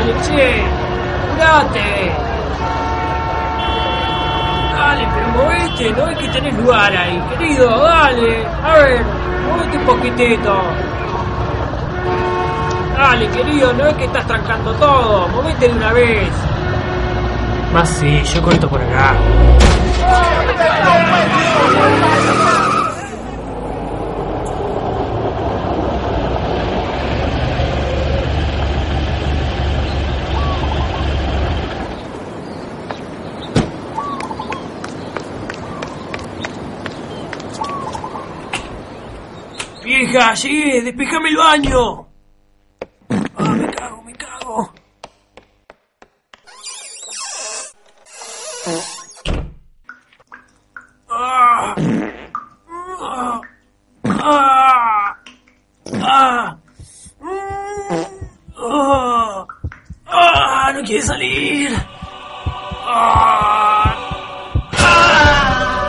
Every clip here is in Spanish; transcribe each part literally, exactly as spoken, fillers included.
Dale, che. Apurate. Dale, pero movete, no es que tenés lugar ahí, querido, dale. A ver, movete un poquitito. Dale, querido, no es que estás trancando todo, movete de una vez. Más sí, yo corto por acá. Vieja, llegué, despejame el baño. Ah, me cago, me cago. Ah, ah, ah, ah, ah, ah, no quiere salir. Ah, ah.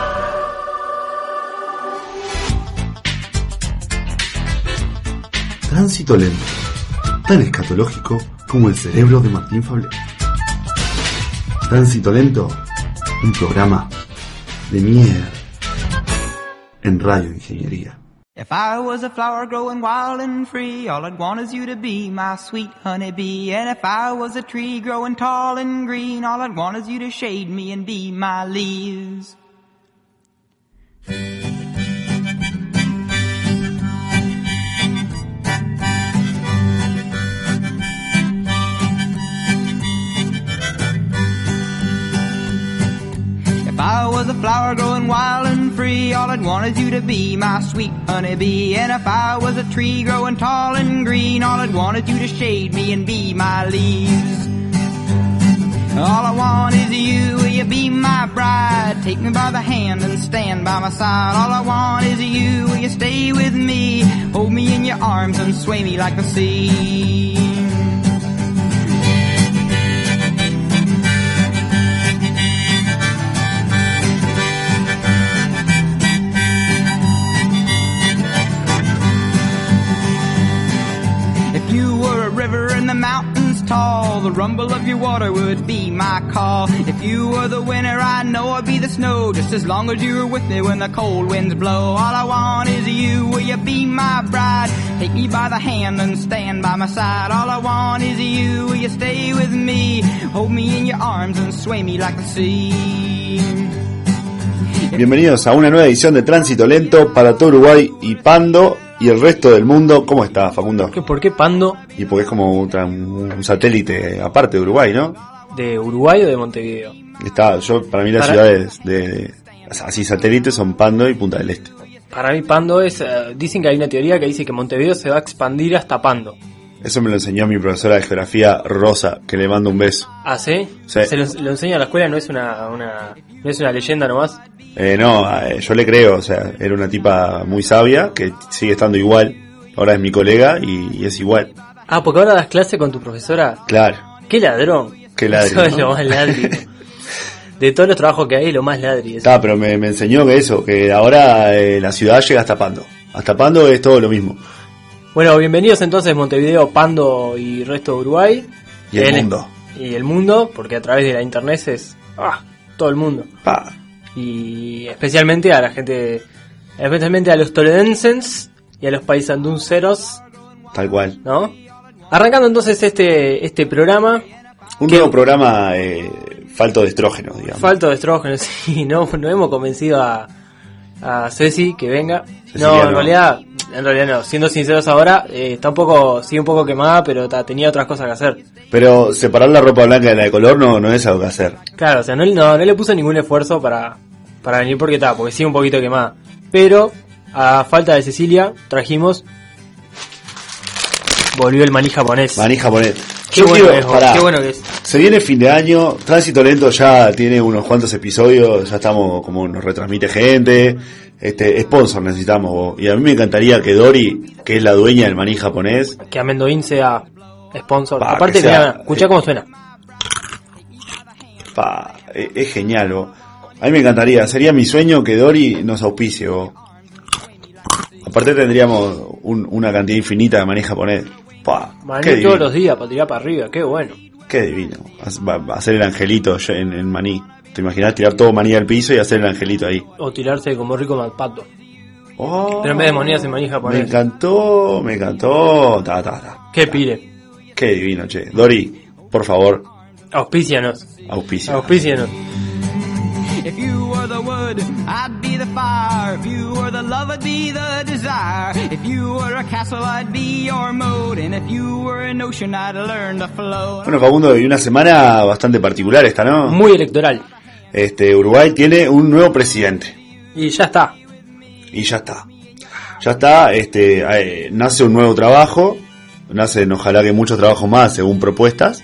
Tránsito lento, tan escatológico como el cerebro de Martín Fablé. Tránsito lento, un programa de mierda en Radio Ingeniería. If I was a flower growing wild and free, all I'd want is you to be my sweet honeybee. And if I was a tree growing tall and green, all I'd want is you to shade me and be my leaves. If I was a flower growing wild and free, all I'd want is you to be my sweet honeybee. And if I was a tree growing tall and green, all I'd want is you to shade me and be my leaves. All I want is you, will you be my bride? Take me by the hand and stand by my side. All I want is you, will you stay with me? Hold me in your arms and sway me like the sea. If you were a river in the mountains tall, the rumble of your water would be my call. If you were the winter, I know I'd be the snow, just as long as you were with me when the cold winds blow. All I want is you, will you be my bride? Take me by the hand and stand by my side. All I want is you, will you stay with me? Hold me in your arms and sway me like the sea. Bienvenidos a una nueva edición de Tránsito Lento para todo Uruguay y Pando y el resto del mundo. ¿Cómo está, Facundo? ¿Qué, ¿Por qué Pando? Y porque es como un, un satélite aparte de Uruguay, ¿no? ¿De Uruguay o de Montevideo? Está, yo para mí las para... ciudades de, de así satélites son Pando y Punta del Este. Para mí Pando es, uh, dicen que hay una teoría que dice que Montevideo se va a expandir hasta Pando. Eso me lo enseñó mi profesora de geografía, Rosa, que le mando un beso. ¿Ah, sí? Sí. ¿Se lo, lo enseña a la escuela? ¿No es una, una, no es una leyenda nomás? Eh, no, eh, yo le creo, o sea, era una tipa muy sabia, que sigue estando igual. Ahora es mi colega y, y es igual. Ah, porque ahora das clase con tu profesora. Claro. ¡Qué ladrón! ¡Qué ladrón! Eso es lo más ladri. De todos los trabajos que hay, lo más ladri. Ah, pero me, me enseñó que eso, que ahora eh, la ciudad llega hasta Pando. Hasta Pando es todo lo mismo. Bueno, bienvenidos entonces Montevideo, Pando y resto de Uruguay. Y el, el mundo. Y el mundo, porque a través de la internet es ah, todo el mundo. Pa. Y especialmente a la gente, especialmente a los toledenses y a los paisandunceros. Tal cual. ¿No? Arrancando entonces este este programa. Un nuevo programa eh, falto de estrógeno, digamos. Falto de estrógeno, sí. No, no hemos convencido a, a Ceci que venga. Cecilia, no, en no. realidad... En realidad no, siendo sinceros ahora, eh, está un poco, sí un poco quemada, pero ta, tenía otras cosas que hacer. Pero separar la ropa blanca de la de color no, no es algo que hacer. Claro, o sea, no, no, no le puso ningún esfuerzo para, para venir porque está, porque sí un poquito quemada. Pero, a falta de Cecilia, trajimos, volvió el maní japonés. Maní japonés. Qué Yo bueno, quiero, es, pará, qué bueno que es. Se viene fin de año, Tránsito Lento ya tiene unos cuantos episodios, ya estamos como nos retransmite gente, este sponsor necesitamos, y a mí me encantaría que Dori, que es la dueña del maní japonés, que Amendoín sea sponsor. Pa, aparte, sea, mira, escuchá eh, cómo suena. Pa, es, es genial, bo. A mí me encantaría, sería mi sueño que Dori nos auspicie, bo. Aparte tendríamos un, una cantidad infinita de maní japonés. Pa, Maní qué todos divino, los días para tirar para arriba, qué bueno. qué divino. Va va a hacer el angelito en, en maní. ¿Te imaginas tirar todo maní al piso y hacer el angelito ahí? O tirarse como rico malpato. Oh, Pero en vez de monedas en maní me japonés. encantó, me encantó. Ta, ta, ta. Qué pile. Qué divino, che. Dori, por favor, Auspícianos. auspicia. Auspícianos. If you were the wood, I'd be the fire. If you were the love, I'd be the desire. If you were a castle, I'd be your moat. And if you were an ocean, I'd learn to float. Bueno, Facundo, y una semana bastante particular esta, ¿no? Muy electoral. Este, Uruguay tiene un nuevo presidente. Y ya está. Y ya está. Ya está, este, eh, nace un nuevo trabajo. Nacen, ojalá que muchos trabajos más, según propuestas.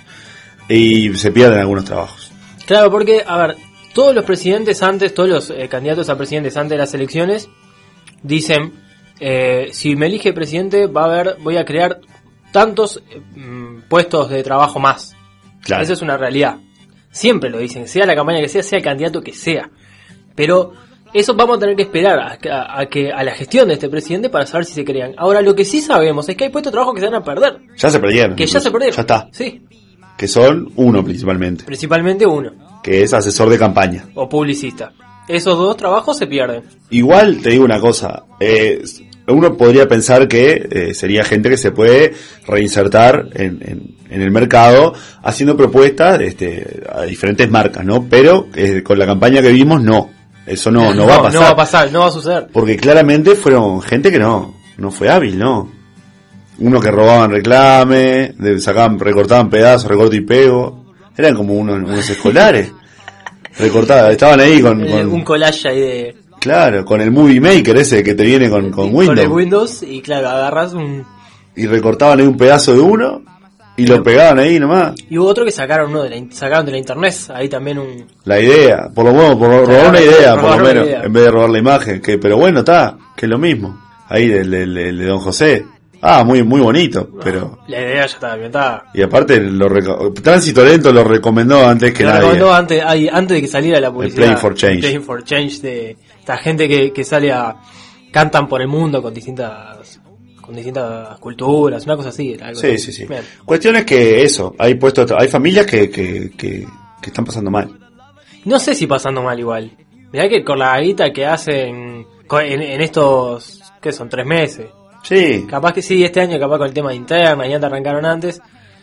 Y se pierden algunos trabajos. Claro, porque, a ver, todos los presidentes antes, todos los eh, candidatos a presidentes antes de las elecciones, dicen, eh, si me elige presidente, va a haber, voy a crear tantos eh, mm, puestos de trabajo más. Claro. Eso es una realidad. Siempre lo dicen, sea la campaña que sea, sea el candidato que sea. Pero eso vamos a tener que esperar a, a, a que a la gestión de este presidente para saber si se crean. Ahora, lo que sí sabemos es que hay puestos de trabajo que se van a perder. Ya se perdieron. Que ya incluso. se perdieron. Ya está. Sí, Que son uno principalmente. principalmente uno. Que es asesor de campaña. O publicista. Esos dos trabajos se pierden. Igual te digo una cosa, eh, uno podría pensar que eh, sería gente que se puede reinsertar en, en, en el mercado haciendo propuestas este, a diferentes marcas, ¿no? Pero eh, con la campaña que vimos, no. Eso no, no va a pasar. No va a pasar, no va a suceder. Porque claramente fueron gente que no, no fue hábil, ¿no? Uno que robaban reclame, de- sacaban, recortaban pedazos, recorte y pego. Eran como unos, unos escolares. Recortaban, estaban ahí con, Eh, con- un collage ahí de... claro, con el Movie Maker ese que te viene con, con Windows. Con el Windows y claro, agarras un... Y recortaban ahí un pedazo de uno y lo pegaban ahí nomás. Y hubo otro que sacaron uno de la, in- sacaron de la internet, ahí también un... La idea, por lo menos, por robar Claro, una idea, por robar lo una menos, idea. en vez de robar la imagen. Que, pero bueno, está, que es lo mismo. Ahí del, del, del- de Don José. Ah, muy muy bonito, pero... La idea ya estaba inventada. Y aparte, lo reco- Tránsito Lento lo recomendó antes que Lo nadie. recomendó antes, ahí, antes de que saliera la publicidad. Playing for Change. Playing for Change de esta gente que, que sale a... Cantan por el mundo con distintas... Con distintas culturas, una cosa así. Algo Sí, así. sí, sí. Bien. Cuestión es que eso, hay puestos, hay familias que, que, que, que están pasando mal. No sé si pasando mal igual. Mirá que con la guita que hacen con- en, en estos... ¿Qué son? Tres meses. Sí, Capaz que sí, este año capaz con el tema de interna, ya te arrancaron antes.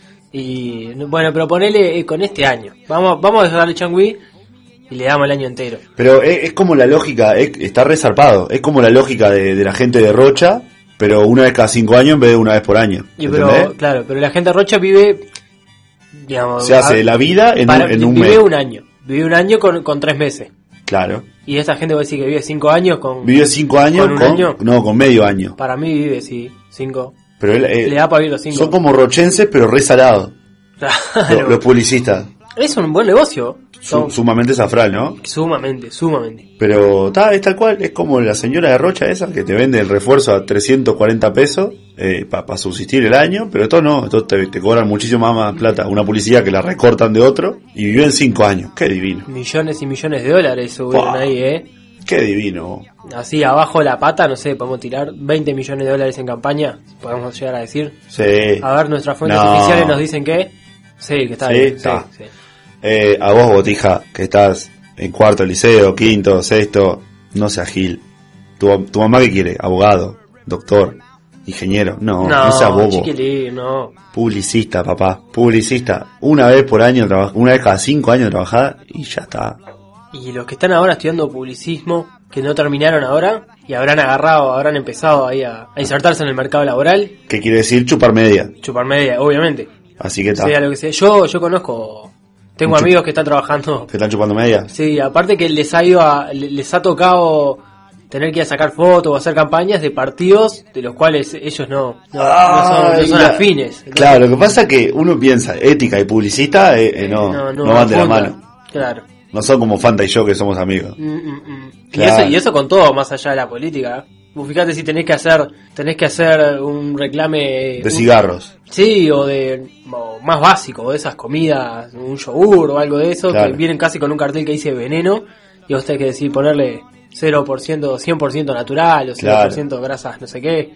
Y bueno, pero ponele eh, con este año. Vamos vamos a dejarle changüí y le damos el año entero. pero es, es como la lógica, es- está resarpado, es como la lógica de, de la gente de Rocha, pero una vez cada cinco años en vez de una vez por año. Y pero, ¿entendés? claro, pero la gente de Rocha vive, digamos, Se hace a- la vida en, para- un, en un vive mes. un año. Vive un año con, con tres meses. Claro. Y esa gente va a decir que vive cinco años con... Vive cinco años ¿Con con, un año? no, con medio año. Para mí vive, sí, cinco. Pero él, eh, Le da para vivir los cinco. son como rochenses, pero re salados, Claro. los, los publicistas. Es un buen negocio. Su- Son- sumamente zafral, ¿no? Sumamente, sumamente. Pero ta, es tal cual, es como la señora de Rocha esa que te vende el refuerzo a trescientos cuarenta pesos eh, para subsistir el año, pero esto no, esto te, te cobran muchísimo más plata, una publicidad que la recortan de otro y viven cinco años, qué divino, Millones y millones de dólares subieron Fua. ahí, ¿eh? qué divino. Así abajo la pata, no sé, podemos tirar veinte millones de dólares en campaña, podemos llegar a decir. Sí. A ver, nuestras fuentes No. oficiales nos dicen que sí, que está Sí, bien. está. Sí, sí. Eh, a vos, Botija, que estás en cuarto liceo, quinto, sexto, no seas gil. Tu, tu mamá qué quiere, abogado, doctor, ingeniero, no, no, No, seas bobo. chiquilín, no. Publicista, papá, publicista. Una vez por año, traba- una vez cada cinco años trabajar y ya está. Y los que están ahora estudiando publicismo, que no terminaron ahora, y habrán agarrado, habrán empezado ahí a, a insertarse en el mercado laboral, ¿Qué quiere decir chupar media? chupar media, obviamente. Así que está. Sea lo que sea. Yo, yo conozco, tengo Mucho- amigos que están trabajando. ¿Que están chupando media? Sí, aparte que les ha ido a, le- les ha tocado tener que ir a sacar fotos o hacer campañas de partidos de los cuales ellos no, no, no son, no Ay, son la- afines. Entonces, Claro, lo que pasa es que uno piensa, ética y publicista eh, eh, no, no, van de la juntan. mano. Claro. No son como Fanta y yo que somos amigos. Mm, mm, mm. Claro. Y eso, y eso con todo, más allá de la política. Vos fíjate si tenés que hacer, tenés que hacer un reclame De un- cigarros. Sí, o de o más básico, de esas comidas, un yogur o algo de eso, Claro. que vienen casi con un cartel que dice veneno, y vos tenés que decir ponerle cero por ciento, cien por ciento natural, o cero por ciento grasas, no sé qué.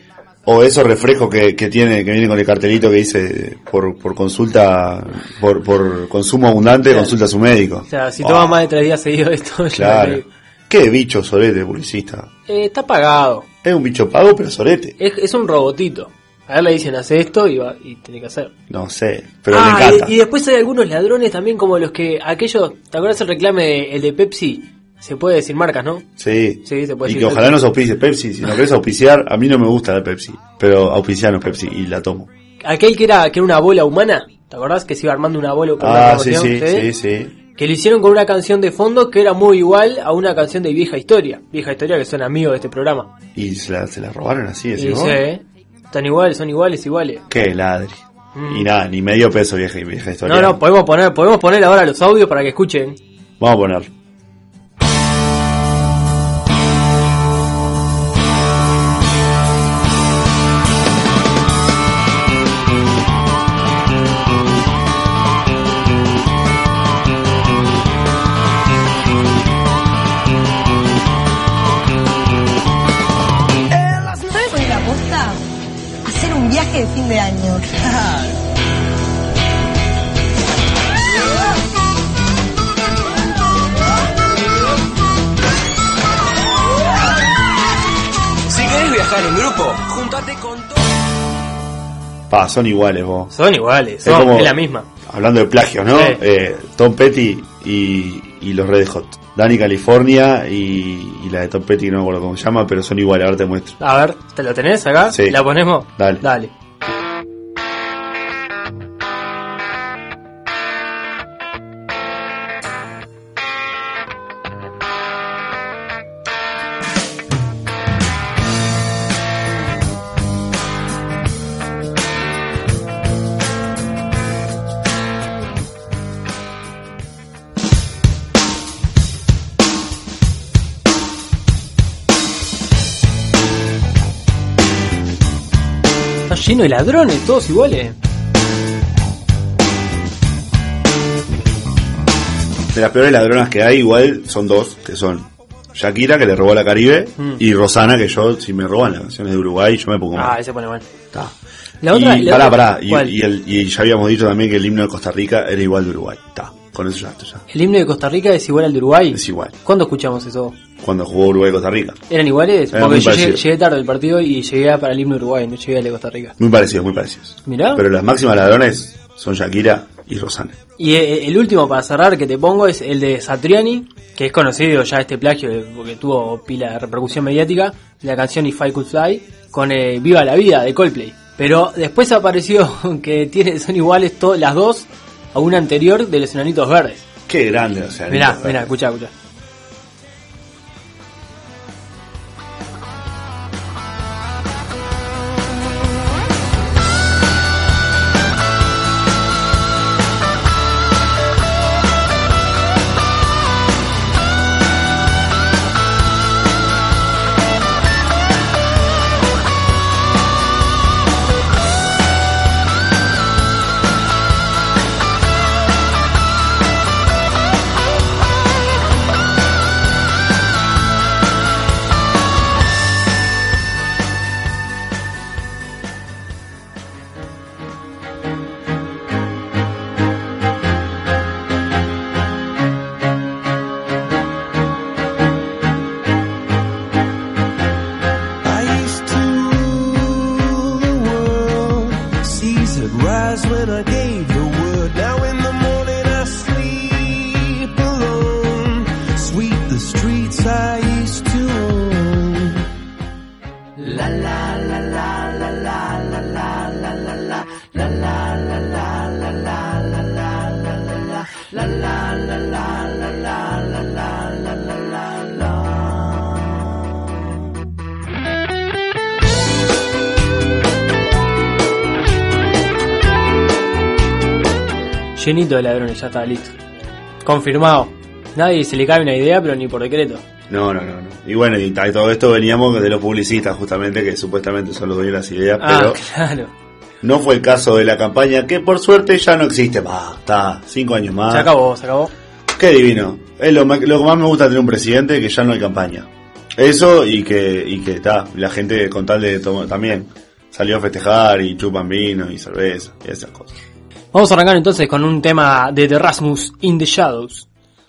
O esos refrescos que, que tiene, que vienen con el cartelito que dice por, por consulta, por, por consumo abundante, claro. Consulta a su médico. O sea, si toma oh. más de tres días seguidos esto, claro. Ya qué bicho sorete, publicista. Eh, está pagado. Es un bicho pago, pero sorete. Es, es un robotito. A ver, le dicen, hace esto y va y tiene que hacer. No sé, pero ah, le encanta. Y, y después hay algunos ladrones también como los que, aquellos, ¿te acuerdas el reclame de, el de Pepsi? Se puede decir marcas, ¿no? Sí, sí se puede y decir que ojalá nos auspicie Pepsi. Si no querés auspiciar, a mí no me gusta la Pepsi, pero auspicianos Pepsi y la tomo. Aquel que era que era una bola humana, ¿te acordás? Que se iba armando una bola con ah, una promoción, sí, sí, ¿sí? sí, sí. Que lo hicieron con una canción de fondo que era muy igual a una canción de Vieja Historia. Vieja Historia que son amigos de este programa. Y se la, se la robaron así, decís y vos. Sí, están iguales, son iguales, iguales. Qué ladri. Mm. Y nada, ni medio peso Vieja, vieja Historia. No, no, podemos poner, podemos poner ahora los audios para que escuchen. Vamos a poner. De fin de año. Si querés viajar en grupo, júntate con todos. Pa, son iguales vos. Son iguales, son, es, como, es la misma. Hablando de plagio, ¿no? Sí. Eh, Tom Petty y, y los Red Hot. Dani California y, y la de Tom Petty, no me acuerdo cómo se llama, pero son iguales, ahora te muestro. A ver, ¿te lo tenés acá? Sí. ¿La ponemos? Dale. Dale. Lleno de ladrones, todos iguales. De las peores ladronas que hay, igual son dos, que son Shakira, que le robó a la Caribe, mm. y Rosana, que yo, si me roban las canciones de Uruguay, yo me pongo mal. Ah, ese pone mal. Está. La otra, y, la pará, otra, pará, y, y, el, y ya habíamos dicho también que el himno de Costa Rica era igual de Uruguay. Está, con eso ya está. Ya. ¿El himno de Costa Rica es igual al de Uruguay? Es igual. ¿Cuándo escuchamos eso? Cuando jugó Uruguay-Costa Rica. ¿Eran iguales? Era porque yo llegué, llegué tarde del partido y llegué para el himno de Uruguay, no llegué al de Costa Rica. Muy parecidos, muy parecidos. Mirá. Pero las máximas ladrones son Shakira y Rosana. Y el último para cerrar que te pongo es el de Satriani, que es conocido ya este plagio porque tuvo pila de repercusión mediática, la canción If I Could Fly, con eh, Viva la Vida de Coldplay. Pero después apareció que tiene, son iguales to, las dos a una anterior de los Enanitos Verdes. Qué grande, o sea. Mirá, mirá, escuchá, escuchá. Llenito de ladrones, ya está, listo. Confirmado. Nadie se le cabe una idea, pero ni por decreto. No, no, no, no. Y bueno, y todo esto veníamos de los publicistas, justamente, que supuestamente son los dueños de las ideas, ah, pero claro. No fue el caso de la campaña, que por suerte ya no existe más. Está, cinco años más. Se acabó, se acabó. Qué divino. Es lo, lo que más me gusta tener un presidente, que ya no hay campaña. Eso y que y que está, la gente con tal de tomar también. salió a festejar y chupan vino y cerveza y esas cosas. Vamos a arrancar entonces con un tema de The Rasmus, In the Shadows.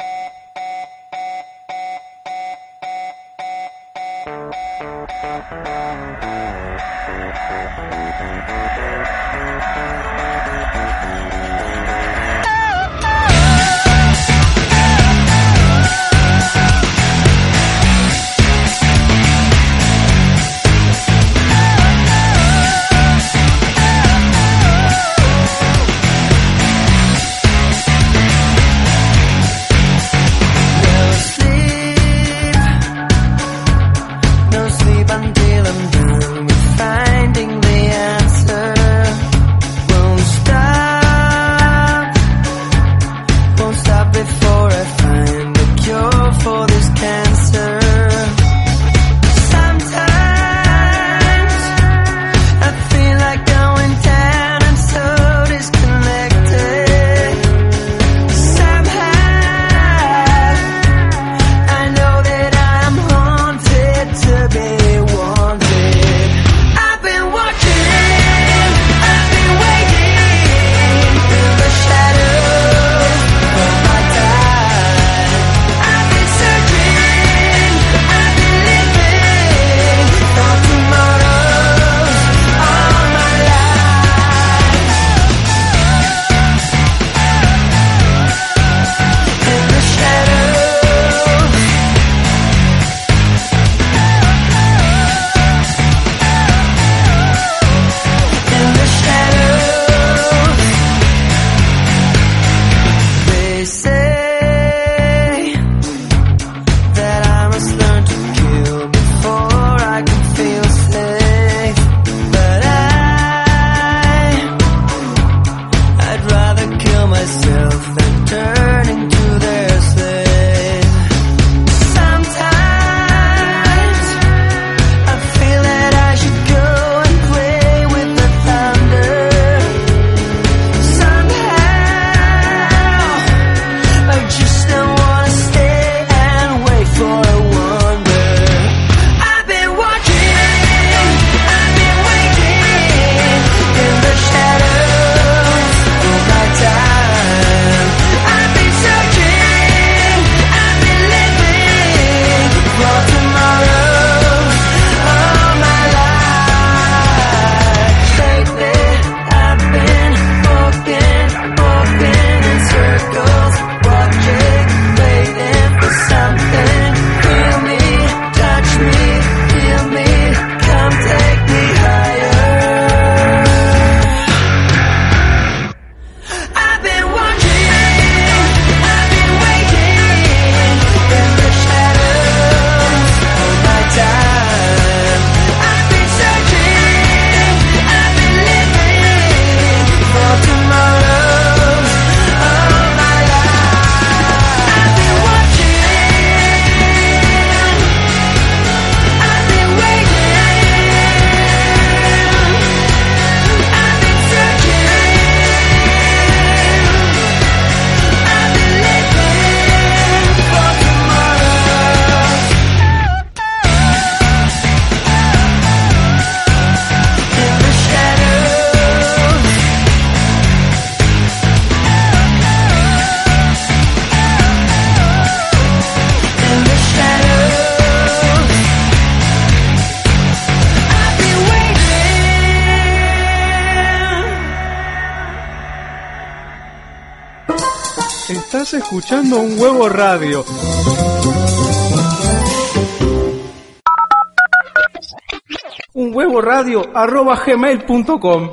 Estás escuchando Un Huevo Radio. Un huevo radio arroba gmail punto com.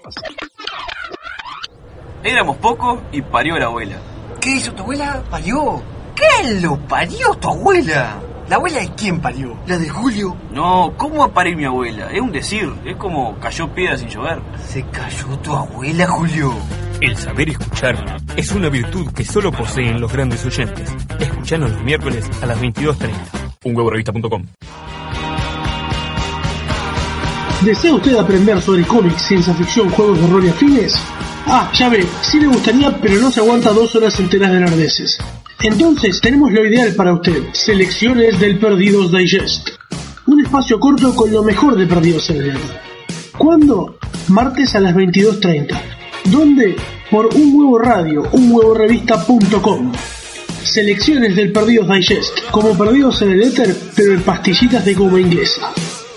Éramos pocos y parió la abuela. ¿Qué hizo tu abuela? ¿Parió? ¿Qué lo parió tu abuela? ¿La abuela de quién parió? ¿La de Julio? No, ¿cómo va a parir mi abuela? Es un decir, es como cayó piedra sin llover. ¿Se cayó tu abuela, Julio? El saber escuchar es una virtud que solo poseen los grandes oyentes. Escuchanos los miércoles a las veintidós treinta. un huevo revista punto com. ¿Desea usted aprender sobre cómics, ciencia ficción, juegos de rol y afines? Ah, ya ve, sí le gustaría, pero no se aguanta dos horas enteras de nerdeces. Entonces, tenemos lo ideal para usted. Selecciones del Perdidos Digest. Un espacio corto con lo mejor de Perdidos en el Nerd. ¿Cuándo? Martes a las veintidós treinta. ¿Dónde? Por Un Huevo Radio, un huevo revista punto com. Selecciones del Perdidos Digest, como Perdidos en el Éter, pero en pastillitas de goma inglesa.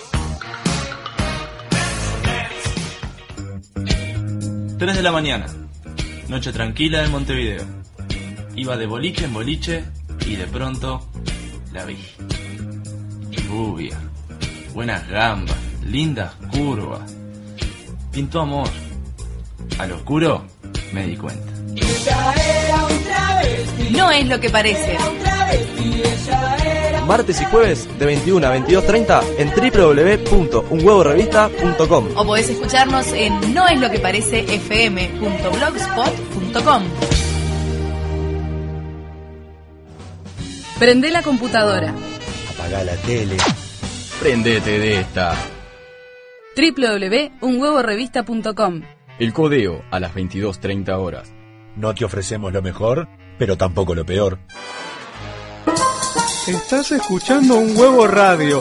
tres de la mañana, noche tranquila en Montevideo. Iba de boliche en boliche y de pronto la vi. Rubia, buenas gambas, lindas curvas. Pintó amor. Al oscuro me di cuenta. No es lo que parece. Martes y jueves de veintiuno a veintidós treinta en doble u doble u doble u punto un huevo revista punto com. O podés escucharnos en no es lo que parece f m punto blogspot punto com. Prende la computadora. Apagá la tele. Prendete de esta. doble u doble u doble u punto un huevo revista punto com. El codeo a las veintidós treinta horas. No te ofrecemos lo mejor, pero tampoco lo peor. Estás escuchando Un Huevo Radio.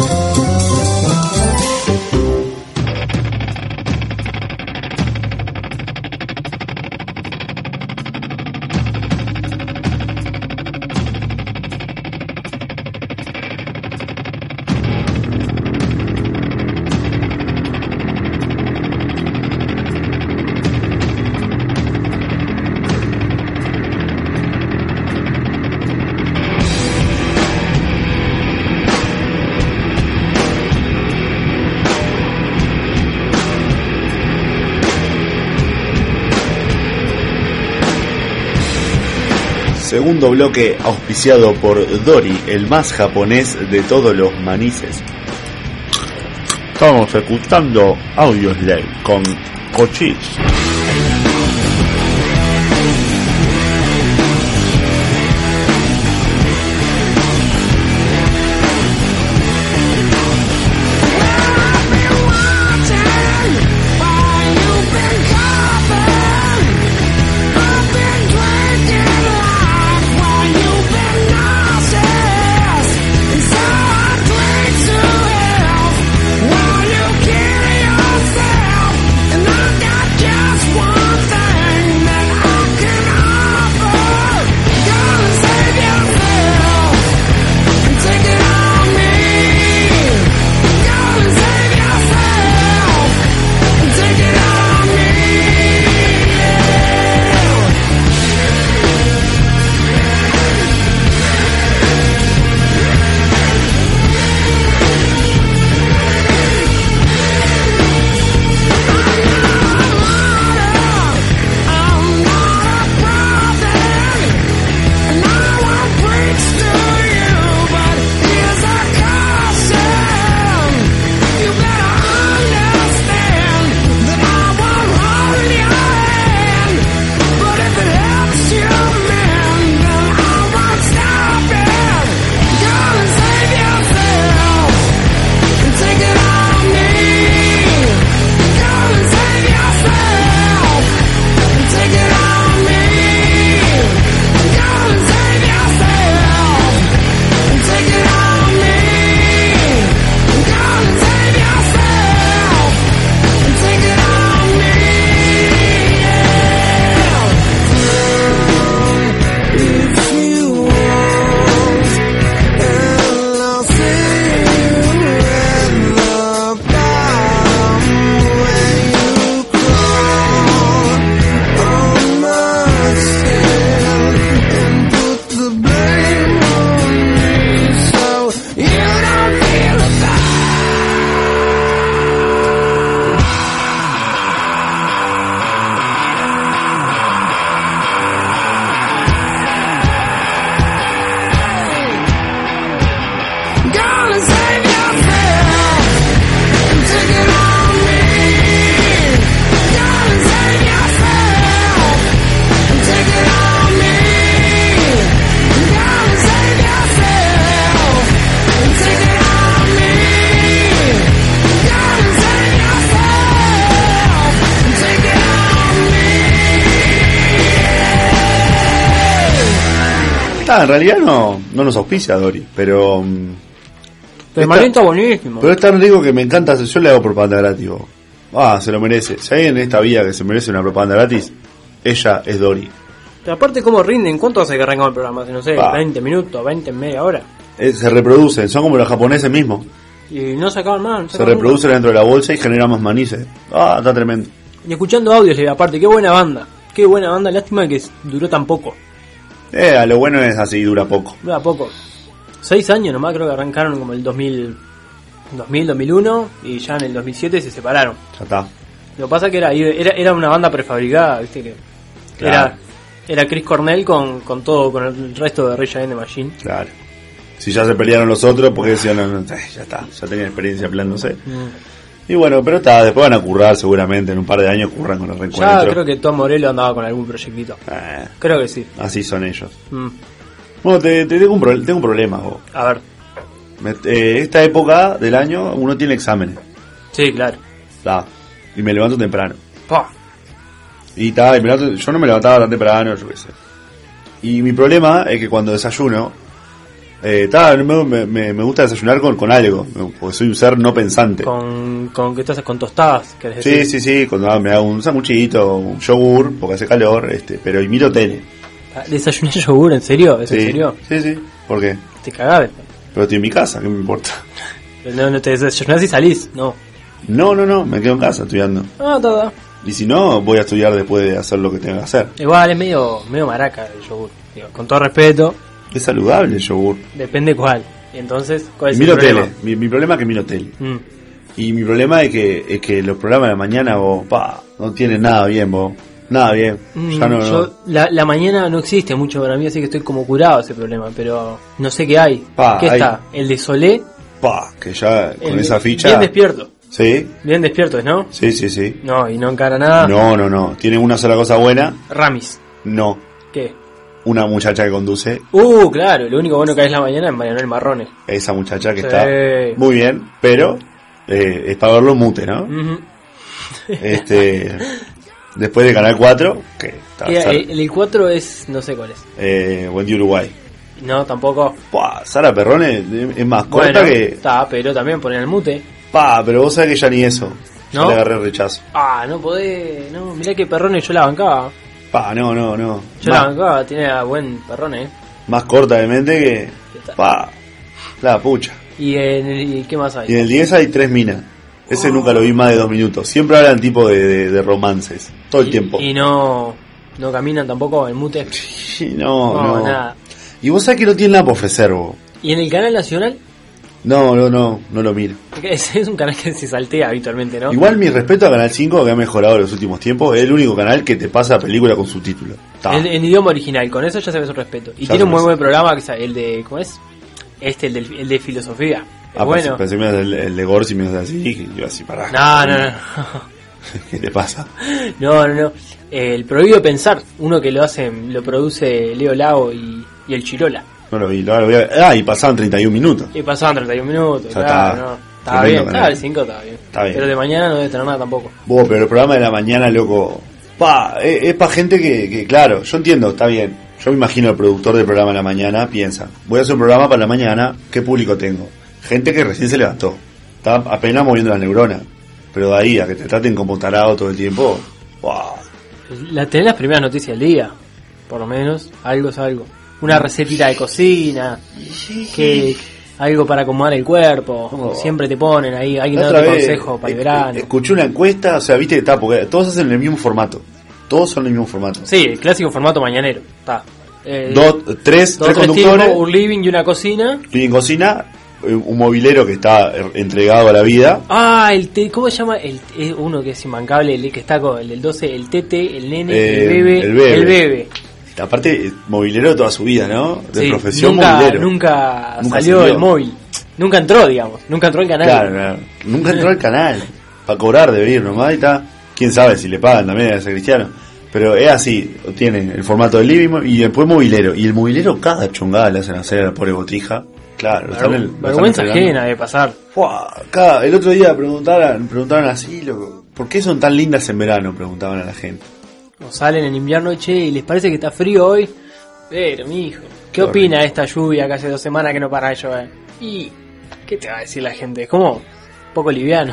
Segundo bloque auspiciado por Dori, el más japonés de todos los manices. Estamos escuchando Audioslave con Cochise. Ah, en realidad no, no nos auspicia Dori, pero... Pero Marín está buenísimo. Pero es tan rico que me encanta, yo le hago propaganda gratis. ah, se lo merece. Si hay en esta vida que se merece una propaganda gratis, ella es Dory. Pero aparte, ¿cómo rinden? ¿Cuánto hace que arrancamos el programa? No sé, Ah. veinte minutos, veinte, media hora. Eh, se reproducen, son como los japoneses mismos. Y no sacaban más. no Se sacaban reproducen dentro de la bolsa y generan más manices. Ah, está tremendo. nunca. Y escuchando audios, y aparte, qué buena banda. Qué buena banda, lástima que duró tan poco. Eh, a lo bueno es así, dura poco. Dura poco. Seis años nomás, creo que arrancaron como el dos mil, dos mil, dos mil uno y ya en el dos mil siete se separaron. Ya está. Lo que pasa que era, era, era una banda prefabricada, viste que Claro. era, era Chris Cornell con, con todo, con el resto de Rage Against the Machine. Claro. Si ya se pelearon los otros, porque decían, no, no, eh, ya está, ya tenían experiencia peleándose. Mm. Y bueno, pero está, después van a currar seguramente, en un par de años curran con el Ya reencuentro. creo que Tom Morello andaba con algún proyectito. Eh, Creo que sí. así son ellos. Mm. Bueno, te, te tengo, un pro- tengo un problema, vos. A ver. Me- eh, esta época del año uno tiene exámenes. Sí, claro. Ta, y me levanto temprano. Pa. Y ta, y me levanto- yo no me levantaba tan temprano, yo qué sé. Y mi problema es que cuando desayuno, eh, ta, me, me, me gusta desayunar con, con algo, porque soy un ser no pensante. Con, con ¿qué estás con tostadas? ¿Querés Sí, decir? sí, sí, cuando me hago un sanguchito, un yogur, porque hace calor, este, pero y miro tele. ¿Desayuné yogur? ¿En serio? ¿Es Sí, en serio? sí, sí. ¿Por qué? Te cagás. Pero estoy en mi casa, ¿qué me importa? No, no te desayunás y salís, no. No, no, no, me quedo en casa estudiando. Ah, todo. Y si no, voy a estudiar después de hacer lo que tenga que hacer. Igual es medio, medio maraca el yogur. Digo, con todo respeto, Es saludable el yogur. depende cuál. Y entonces, ¿cuál es Miro el problema? tele, mi, mi problema es que miro tele. Mm. Y mi problema es que, es que los programas de la mañana, vos, pa, no tienen nada bien, vos. Nada bien. Mm, Ya no, yo, no. La, la mañana no existe mucho para mí, así que estoy como curado ese problema, pero no sé qué hay. Pa, ¿Qué hay- está? ¿El de Solé? Pa, que ya con El- esa ficha. Bien despierto. Sí, Bien despierto, ¿no? sí, sí, sí. No, y no encara nada. No, no, no. Tiene una sola cosa buena. Ramis. No. ¿Qué? Una muchacha que conduce. Uh, claro, lo único bueno que hay en la mañana es Marianel Marrones. Esa muchacha que Sí. está muy bien, pero eh, es para verlo en mute, ¿no? Ujú. Este, después de Canal cuatro, que está Que Sara- el, el cuatro es, no sé cuál es. eh, Buen Día Uruguay. No, tampoco. Pua, Sara Perrone es- es más corta Bueno, que. está, pero también poner el mute. Pa, pero vos sabés que ya ni eso. Ya ¿No? le agarré rechazo. Ah, no podés. No, mirá que Perrone yo la bancaba. Pa, no, no, no. Yo la Más, bancaba, tiene a buen Perrone, eh. más corta de mente que. Pa, la pucha. ¿Y, en el, y qué más hay? Y en el diez hay tres minas. Ese nunca lo vi más de dos minutos. Siempre hablan tipo de, de, de romances. Todo el tiempo. Y no, no caminan tampoco el mute. Sí, no, No, no. nada. Y vos sabés que no tiene nada por ofrecer, vos. ¿Y en el canal nacional? No, no, no, no lo miro. Porque Es, es un canal que se saltea habitualmente, ¿no? Igual mi respeto a Canal cinco, que ha mejorado en los últimos tiempos, es el único canal que te pasa película con subtítulos. Ta. En, en idioma original, con eso ya se ve su respeto. Y Ya tiene se un muy ve. buen programa, que es el de, ¿cómo es? Este, el, del, el de filosofía. Es Ah, bueno. pensé, pensé que me ibas a- el, el de Gorsi me ibas a decir, y yo así, pará. No, no, no. ¿Qué te pasa? No, no, no. Eh, el Prohibido Pensar, uno que lo hacen, lo produce Leo Lago y, y el Chirola. No lo vi, lo, lo voy a... Ah, y pasaban treinta y un minutos. Y pasaban treinta y un minutos, Ya claro, está. no. Estaba Tremendo bien, canal. estaba el cinco, estaba bien. Está bien. Pero de mañana no debe tener nada tampoco. Vos, pero el programa de la mañana, loco, pa, es, es para gente que, que, claro, yo entiendo, está bien. Yo me imagino el productor del programa de la mañana piensa, voy a hacer un programa para la mañana, ¿qué público tengo? Gente que recién se levantó, está apenas moviendo las neuronas. Pero de ahí a que te traten como tarado todo el tiempo, wow. La, tenés las primeras noticias del día, por lo menos, algo es algo. Una recetita de cocina, que algo para acomodar el cuerpo, siempre te ponen ahí, alguien La dando otra vez, consejo para el eh, verano. eh, Escuché una encuesta, o sea, viste que está, porque todos hacen el mismo formato. Todos son el mismo formato. Sí, el clásico formato mañanero, está. Eh, Dos, tres, dos, tres tres conductores, tipos, un living y una cocina. living, cocina, eh, un mobilero que está eh, entregado a la vida. Ah, el te, ¿cómo se llama? El, es uno que es imbancable, el que está con el del doce, el tete, el nene, Eh, el bebé, el bebé. el bebé. Aparte, eh, mobilero toda su vida, ¿no? De Sí, profesión nunca, mobilero. Nunca, Nunca salió, salió. el móvil. Nunca entró, digamos. Nunca entró el canal. Claro, claro. Nunca entró al canal. Para cobrar debe ir nomás y está. Quién sabe si le pagan también a ese cristiano. Pero es así, tiene el formato del living y después mobilero. Y el mobilero cada chongada le hacen hacer a la pobre botija. Claro, lo están el- lo están Vergüenza entregando. ajena de pasar. Fua, cada- el otro día preguntaban, preguntaban así, loco, ¿por qué son tan lindas en verano? Preguntaban a la gente. O salen en invierno, che, ¿y les parece que está frío hoy? Pero, mijo, ¿qué opina de esta lluvia que hace dos semanas que no para de llover? Y, ¿qué te va a decir la gente? Es como un poco liviano.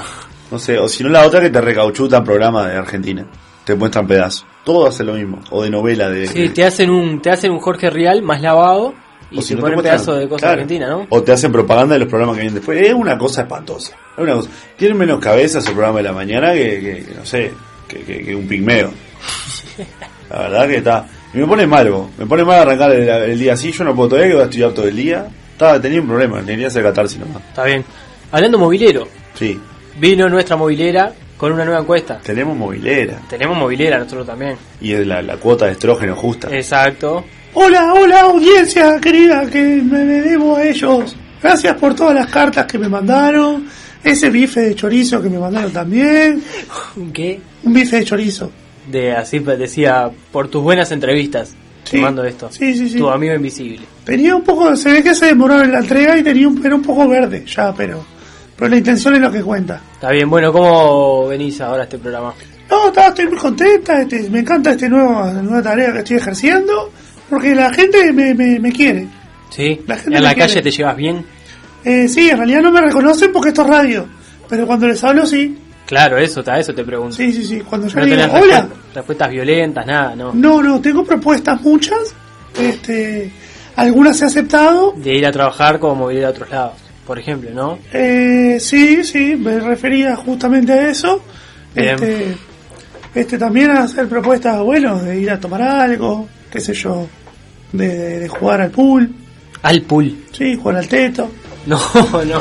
No sé, o si no la otra que te recauchutan programas de Argentina. Te muestran pedazos. Todo hace lo mismo. O de novela de... Sí, te hacen un te hacen un Jorge Rial más lavado y o te si no ponen te muestran, pedazos de cosas claro, argentinas, ¿no? O te hacen propaganda de los programas que vienen después. Es una cosa espantosa. Es una cosa. Tienen menos cabeza ese programa de la mañana que, que, que no sé, que, que, que un pigmeo. La verdad que está... Y me pone mal, vos. Me pone mal arrancar el, el día así. Yo no puedo todavía que voy a estudiar todo el día. Estaba, tenía un problema, tenía que hacer catarsis nomás. Está bien. Hablando movilero. Sí. Vino nuestra movilera con una nueva encuesta. Tenemos movilera. Tenemos movilera nosotros también. Y es la, la cuota de estrógeno justa. Exacto. Hola, hola audiencia querida, que me, me debo a ellos. Gracias por todas las cartas que me mandaron. Ese bife de chorizo que me mandaron también. ¿Un qué? Un bife de chorizo. De así decía, por tus buenas entrevistas. Sí, te mando esto. Sí, sí, sí. Tu amigo invisible. Tenía un poco, se ve que se demoró en la entrega y tenía un, era un poco verde ya, pero pero la intención es lo que cuenta. Está bien, bueno, ¿cómo venís ahora a este programa? No, está, estoy muy contenta, este, me encanta esta nueva, nueva tarea que estoy ejerciendo, porque la gente me, me, me quiere. ¿Sí? La gente ¿En la me calle quiere. te llevas bien? Eh, sí, en realidad no me reconocen porque esto es radio, pero cuando les hablo sí. Claro, eso, ta, eso te pregunto. Sí, sí, sí, cuando yo no digo, tenés hola. respu- respuestas violentas, nada, ¿no? No, no, tengo propuestas muchas, este, algunas he aceptado. De ir a trabajar como movilidad a otros lados, por ejemplo, ¿no? Eh, sí, sí, me refería justamente a eso. Bien. Este, este también a hacer propuestas, bueno, de ir a tomar algo, qué sé yo, de, de, de jugar al pool. Al pool. Sí, jugar al teto. No, no, no.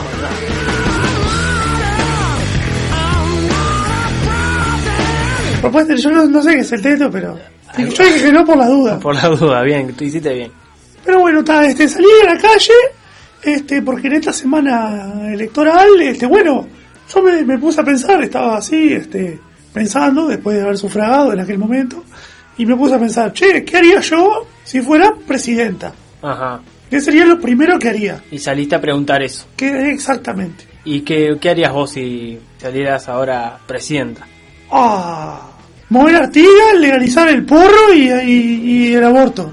Propuestas, yo no, no sé qué es el teto, pero yo dije que no por la duda. Por la duda, bien, tú hiciste bien. Pero bueno, está, este, salí a la calle, este, porque en esta semana electoral, este, bueno, yo me, me puse a pensar, estaba así, este, pensando, después de haber sufragado en aquel momento, y me puse a pensar, che, ¿qué haría yo si fuera presidenta? Ajá. ¿Qué sería lo primero que haría? Y saliste a preguntar eso. ¿Qué exactamente? ¿Y qué, qué harías vos si salieras ahora presidenta? Ah, mover Artigas, legalizar el porro y, y, y el aborto.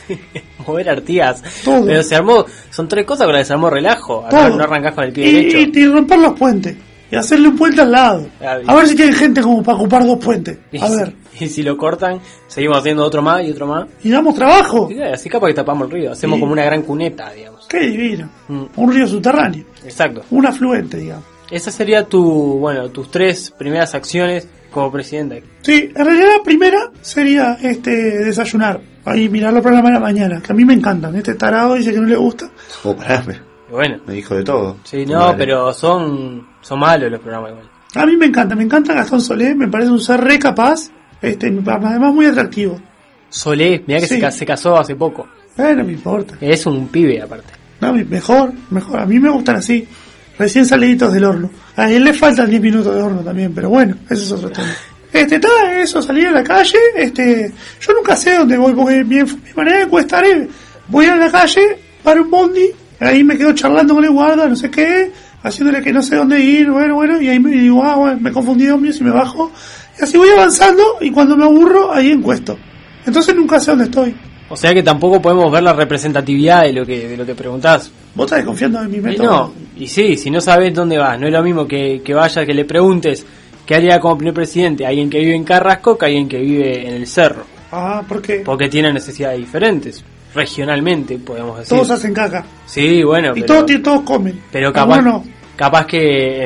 Mover Artigas. Todo. Pero se armó, son tres cosas con las que se armó relajo. Todo. No, no arrancás con el pie Y, derecho. y, y romper los puentes. Y hacerle un puente al lado. A ver si tienen gente como para ocupar dos puentes. A Y ver. si- Y si lo cortan, seguimos haciendo otro más y otro más. Y damos trabajo. Y así capaz que tapamos el río. Hacemos Sí. como una gran cuneta, digamos. Qué divino. Mm. Un río subterráneo. Exacto. Un afluente, digamos. Esa sería tu, bueno, tus tres primeras acciones como presidente. Sí, en realidad la primera sería este desayunar. Ahí mirar los programas de la mañana, que a mí me encantan. Este tarado dice que no le gusta. Oh, pará, me, Bueno. me dijo de todo. Sí, Tu no, madre. pero son, son malos los programas igual. A mí me encanta, me encanta Gastón Solé, me parece un ser re capaz, este, además muy atractivo. Solé, mirá que Sí. se, ca- se casó hace poco. Eh, no me importa. Es un pibe aparte. No, mejor, mejor. A mí me gustan así, recién saliditos del horno. A él le faltan diez minutos de horno también, pero bueno, ese es otro tema. Este, todo eso, salir a la calle, este, yo nunca sé dónde voy, porque mi, mi manera de encuestar es, voy a la calle, paro un bondi, ahí me quedo charlando con el guarda, no sé qué, haciéndole que no sé dónde ir, bueno, bueno, y ahí me digo, ah, bueno, me confundí de ómnibus y me bajo, y así voy avanzando, y cuando me aburro, ahí encuesto. Entonces nunca sé dónde estoy. O sea que tampoco podemos ver la representatividad de lo que, de lo que preguntás. ¿Vos estás desconfiando de mi Y método? no, y sí, si no sabes dónde vas, no es lo mismo que, que vayas, que le preguntes qué haría como primer presidente a alguien que vive en Carrasco que a alguien que vive en el Cerro. Ah, ¿por qué? Porque tienen necesidades diferentes, regionalmente, podemos decir. Todos hacen caca. Sí, bueno, Y pero, todos, ti- todos comen. pero capaz, Algunos no. capaz que,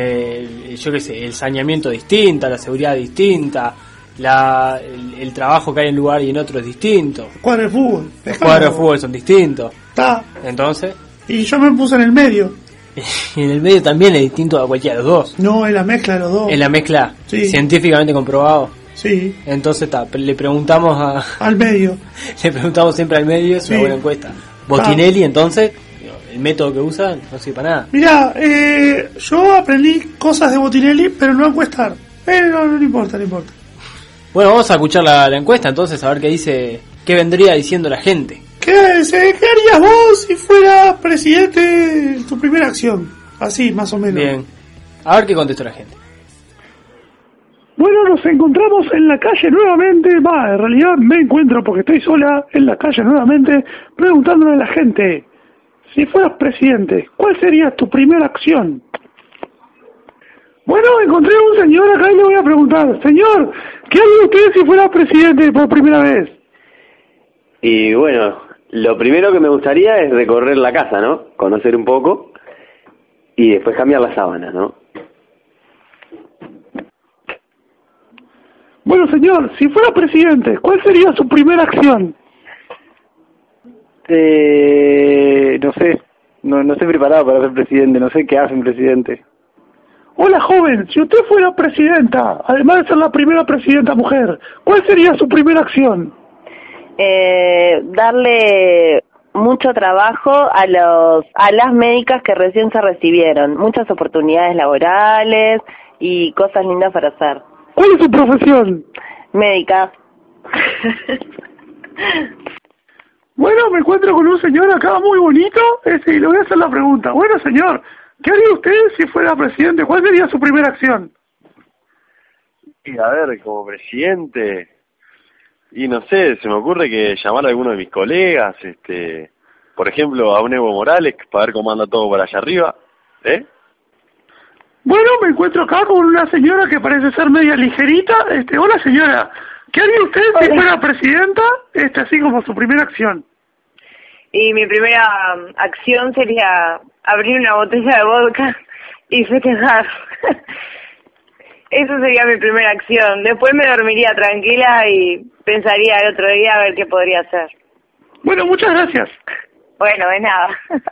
eh, yo qué sé, el saneamiento distinta, la seguridad distinta, la, el, el trabajo que hay en un lugar y en otro es distinto. Cuadro de fútbol. Los Dejalo. cuadros de fútbol son distintos. Está. Entonces, Y yo me puse en el medio. y en el medio también es distinto a cualquiera de los dos. No, es la mezcla de los dos. Es la mezcla Sí. científicamente comprobado. Sí, Entonces ta, le preguntamos a al medio. le preguntamos siempre al medio, es Sí. una buena encuesta. Botinelli, entonces, el método que usa no sirve para nada. Mirá, eh, yo aprendí cosas de Botinelli, pero no a encuestar. Pero no, no importa, no importa. Bueno, vamos a escuchar la, la encuesta entonces, a ver qué dice, qué vendría diciendo la gente. ¿Qué, eh, ¿Qué harías vos si fueras presidente en tu primera acción? Así, más o menos. Bien, a ver qué contestó la gente. Bueno, nos encontramos en la calle nuevamente. Va, en realidad me encuentro porque estoy sola en la calle nuevamente, preguntándole a la gente, si fueras presidente, ¿cuál sería tu primera acción? Bueno, encontré a un señor acá y le voy a preguntar. Señor, ¿qué haría usted si fuera presidente por primera vez? Y bueno, lo primero que me gustaría es recorrer la casa, ¿no? Conocer un poco y después cambiar las sábanas, ¿no? Bueno, señor, si fuera presidente, ¿cuál sería su primera acción? Eh, no sé, no, no estoy preparado para ser presidente, no sé qué hace un presidente. Hola, joven, si usted fuera presidenta, además de ser la primera presidenta mujer, ¿cuál sería su primera acción? Eh, darle mucho trabajo a los a las médicas que recién se recibieron, muchas oportunidades laborales y cosas lindas para hacer. ¿Cuál es su profesión? Médica. Bueno, me encuentro con un señor acá muy bonito, este, y le voy a hacer la pregunta. Bueno, señor, ¿qué haría usted si fuera presidente? ¿Cuál sería su primera acción? Y a ver, como presidente, y no sé, se me ocurre que llamar a alguno de mis colegas, este, por ejemplo, a un Evo Morales, para ver cómo anda todo por allá arriba, ¿eh? Bueno, me encuentro acá con una señora que parece ser media ligerita. Este, hola, señora, ¿qué haría usted si fuera presidenta? Este, así como su primera acción. Y mi primera um, acción sería abrir una botella de vodka y festejar. Eso sería mi primera acción. Después me dormiría tranquila y pensaría el otro día a ver qué podría hacer. Bueno, muchas gracias. Bueno, de nada.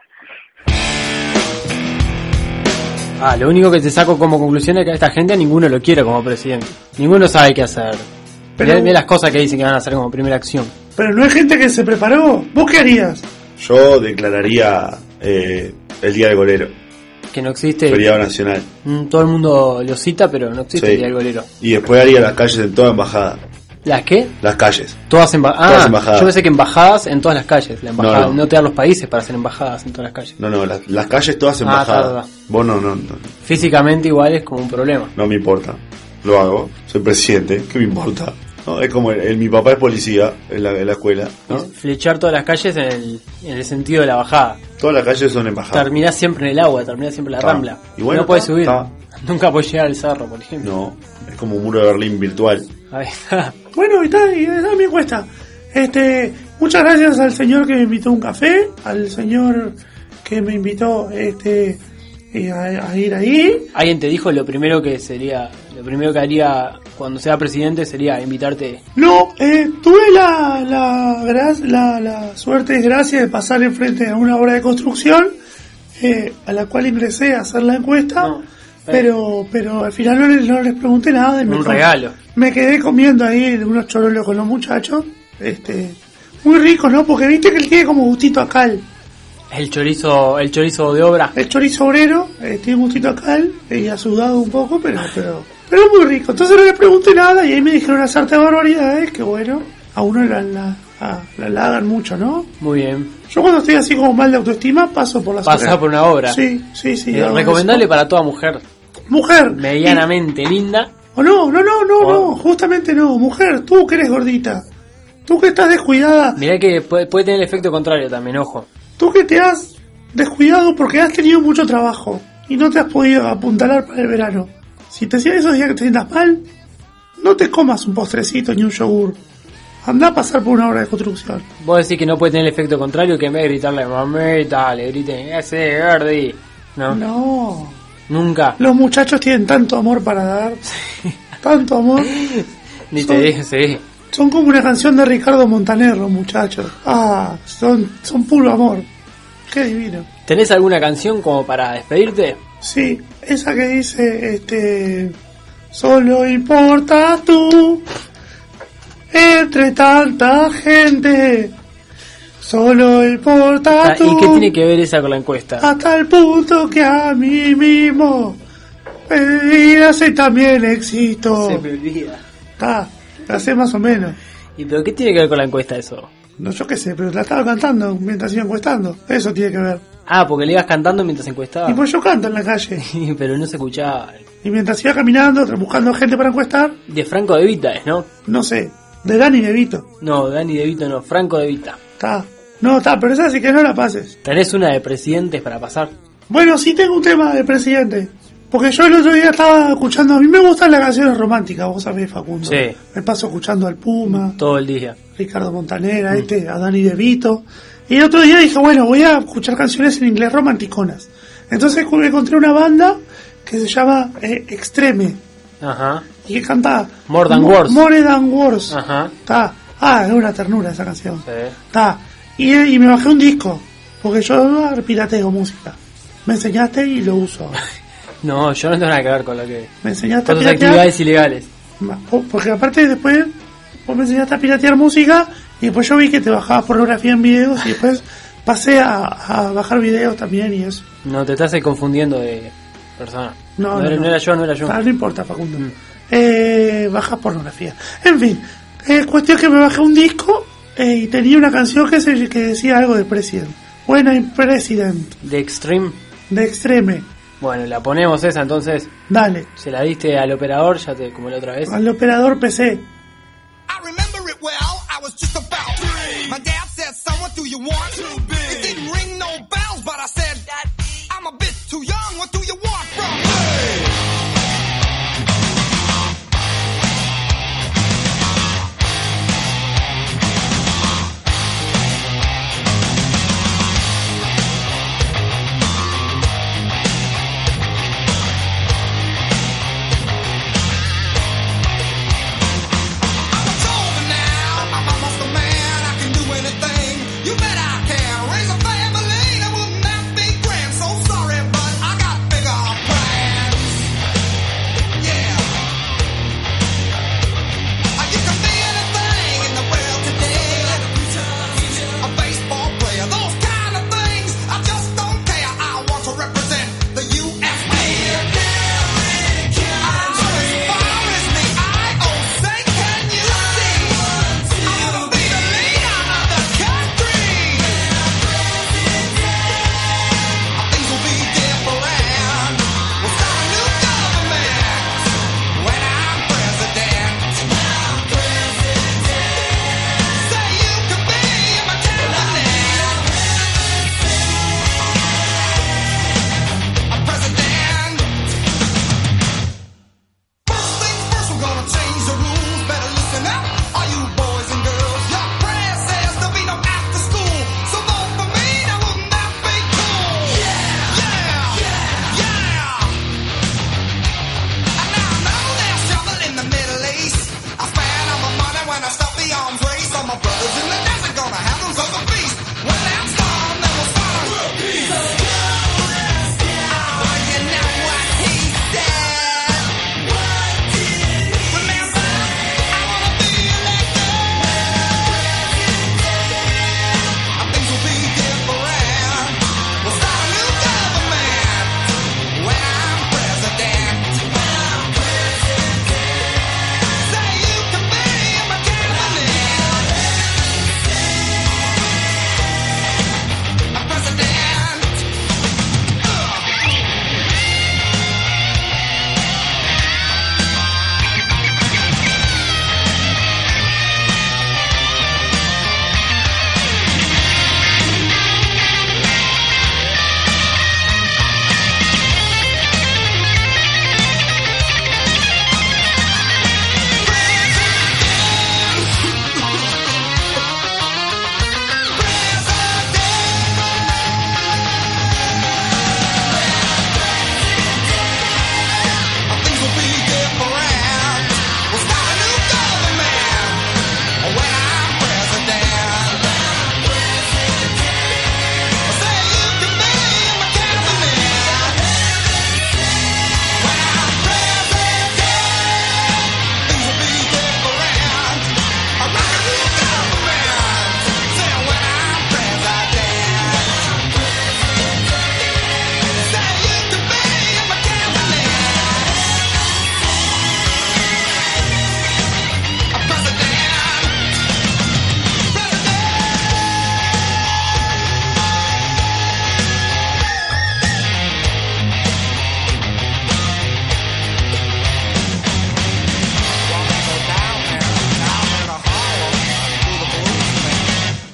Ah, lo único que te saco como conclusión es que a esta gente ninguno lo quiere como presidente. Ninguno sabe qué hacer. Pero mirá las cosas que dicen que van a hacer como primera acción. Pero no hay gente que se preparó. ¿Vos qué harías? Yo declararía eh, el Día del Golero. Que no existe. Feriado nacional. Mm, todo el mundo lo cita, pero no existe Sí. el Día del Golero. Y después haría las calles en toda embajada. ¿Las qué? Las calles. Todas, emba- Todas ah, embajadas. yo pensé que embajadas en todas las calles. La embajada, No, no, no. te dan los países para hacer embajadas en todas las calles. No, no, las, las calles todas Ah, embajadas. ta, ta, ta. Vos no, no, no, Físicamente igual es como un problema. no me importa. Lo hago. Soy presidente. ¿Qué me importa? No, es como el, el- mi papá es policía en la, en la escuela, ¿no? Flechar todas las calles en el, en el sentido de la bajada. Todas las calles son embajadas. Terminás siempre en el agua, terminás siempre en la Ta. rambla. Y bueno, no puedes ta, subir. ta. Nunca puedes llegar al cerro, por ejemplo. No, es como un muro de Berlín virtual. Ahí está. Bueno, y está, y da mi encuesta. Este, muchas gracias al señor que me invitó a un café, al señor que me invitó este eh, a, a ir ahí. Alguien te dijo lo primero que sería, lo primero que haría cuando sea presidente sería invitarte. No, eh, tuve la la, gra- la la suerte y gracia de pasar enfrente a una obra de construcción eh, a la cual ingresé a hacer la encuesta, pero pero al final no les, no les pregunté nada. Y me Un com- regalo. Me quedé comiendo ahí unos chorolos con los muchachos, este, muy rico, ¿no? Porque viste que él tiene como gustito a cal. El chorizo, el chorizo de obra. El chorizo obrero eh, tiene gustito a cal y ha sudado un poco, pero pero pero es muy rico. Entonces no les pregunté nada y ahí me dijeron una sarta de barbaridades que bueno, a uno la la, a- la halagan mucho, ¿no? Muy bien. Yo cuando estoy así como mal de autoestima paso por la Pasar por una obra. Sí, sí, sí. Eh, hago recomendable eso. para toda mujer. Mujer. Medianamente linda. Oh, no, no, no, no, no, justamente no. Mujer, tú que eres gordita. Tú que estás descuidada. Mirá que puede, puede tener el efecto contrario también, ojo. Tú que te has descuidado porque has tenido mucho trabajo y no te has podido apuntalar para el verano. Si te sientes esos días que te sientas mal, no te comas un postrecito ni un yogur. Anda a pasar por una obra de construcción. Vos decís que no puede tener el efecto contrario, que en vez de gritarle mamita, le griten ese verde. No. No. Nunca. Los muchachos tienen tanto amor para dar. Tanto amor. Ni Son- te dije, sí. Son como una canción de Ricardo Montaner, los muchachos. Ah, son, son puro amor. Qué divino. ¿Tenés alguna canción como para despedirte? Sí, esa que dice, este, solo importa tú, entre tanta gente, solo importa Ah, tú, ¿y qué tiene que ver esa con la encuesta? hasta el punto que a mí mismo me hace también existo. Se me olvida. Está, la sé más o menos. ¿Y pero qué tiene que ver con la encuesta eso? No, yo qué sé, pero la estaba cantando mientras iba encuestando. Eso tiene que ver. Ah, porque le ibas cantando mientras encuestaba. Y pues yo canto en la calle. Pero no se escuchaba. Y mientras iba caminando, buscando gente para encuestar, De Franco De Vita es, ¿no? no sé, de Dani De Vito. No, Dani De Vito no, Franco De Vita. Está. No, está, pero esa sí que no la pases. ¿Tenés una de presidentes para pasar? Bueno, sí tengo un tema de presidente. Porque yo el otro día estaba escuchando, a mí me gustan las canciones románticas, vos sabés, Facundo. Sí. Me paso escuchando al Puma. Todo el día. Ricardo Montanera, mm. este, a Dani De Vito. Y el otro día dije, bueno, voy a escuchar canciones en inglés romanticonas. Entonces encontré una banda que se llama eh, Extreme. Ajá. Y que canta More Than Words. More Than Words. Ajá. Está. Ah, es una ternura esa canción. Sí. Está. Y, y me bajé un disco. Porque yo pirateo música. Me enseñaste y lo uso. No, yo no tengo nada que ver con lo que... Me enseñaste con a piratear. actividades ilegales. Porque aparte después vos me enseñaste a piratear música y después yo vi que te bajabas pornografía en videos y después pasé a, a bajar videos también y eso. No, te estás confundiendo de persona. No, no, no, era, no. no era yo, no era yo. Ah, no importa, Facundo. Mm. Eh, baja pornografía. En fin, eh, cuestión que me bajé un disco eh, y tenía una canción que, se, que decía algo de President. Bueno, President. De Extreme. De Extreme. Bueno, la ponemos esa entonces. Dale. Se la diste al operador, ya te como la otra vez. Al operador P C. I remember it well, I was just about three. My dad said, son, what do you want? Too big. It didn't ring no bells, but I said, I'm a bit too young, what do you want from me?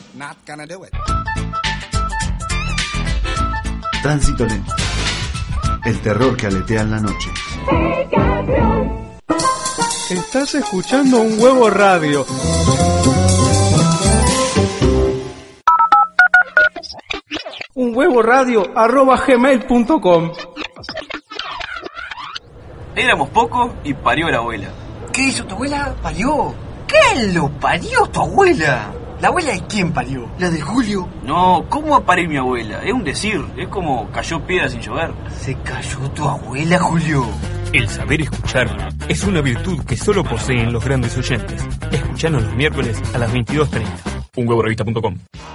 Tránsito lento. El terror que aletea en la noche. Estás escuchando Un Huevo Radio. Un huevo radio arroba gmail punto com. Éramos pocos y parió la abuela. ¿Qué hizo tu abuela? ¿Parió? ¿Qué lo parió tu abuela? ¿La abuela de quién parió? ¿La de Julio? No, ¿cómo va a parir mi abuela? Es un decir, es como cayó piedra sin llover. ¿Se cayó tu abuela, Julio? El saber escuchar es una virtud que solo poseen los grandes oyentes. Escuchanos los miércoles a las veintidós treinta. un huevo revista punto com.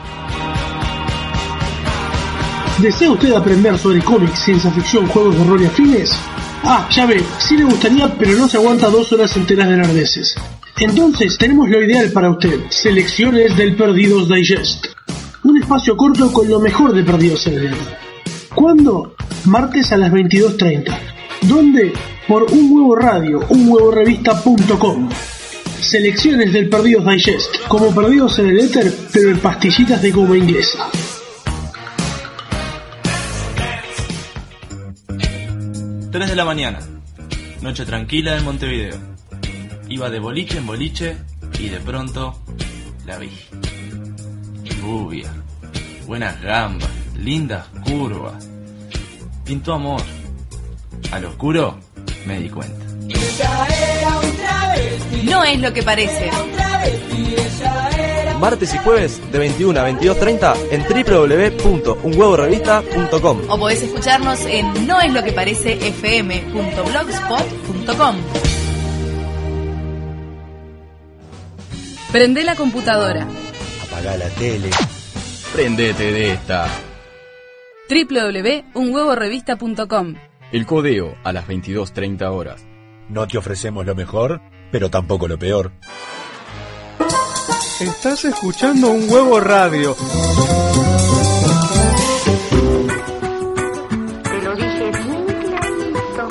¿Desea usted aprender sobre cómics, ciencia ficción, juegos de rol y afines? Ah, ya ve, sí le gustaría, pero no se aguanta dos horas enteras de nerdeces. Entonces tenemos lo ideal para usted, Selecciones del Perdidos Digest. Un espacio corto con lo mejor de Perdidos en el Éter. ¿Cuándo? Martes a las veintidós treinta. ¿Dónde? Por Un Huevo Radio, un huevo revista punto com. Selecciones del Perdidos Digest, como Perdidos en el Éter, pero en pastillitas de goma inglesa. tres de la mañana. Noche tranquila en Montevideo. Iba de boliche en boliche y de pronto la vi. Rubia, buenas gambas, lindas curvas. Pintó amor. Al oscuro me di cuenta. No es lo que parece. Martes y jueves de veintiuna a veintidós treinta en doble u doble u doble u punto un huevo revista punto com. O podés escucharnos en no es lo que parece f m punto blogspot punto com. Prende la computadora. Apagá la tele. Prendete de esta. doble u doble u doble u punto un huevo revista punto com. El codeo a las veintidós treinta horas. No te ofrecemos lo mejor, pero tampoco lo peor. Estás escuchando Un Huevo Radio. Te lo dije bien clarito.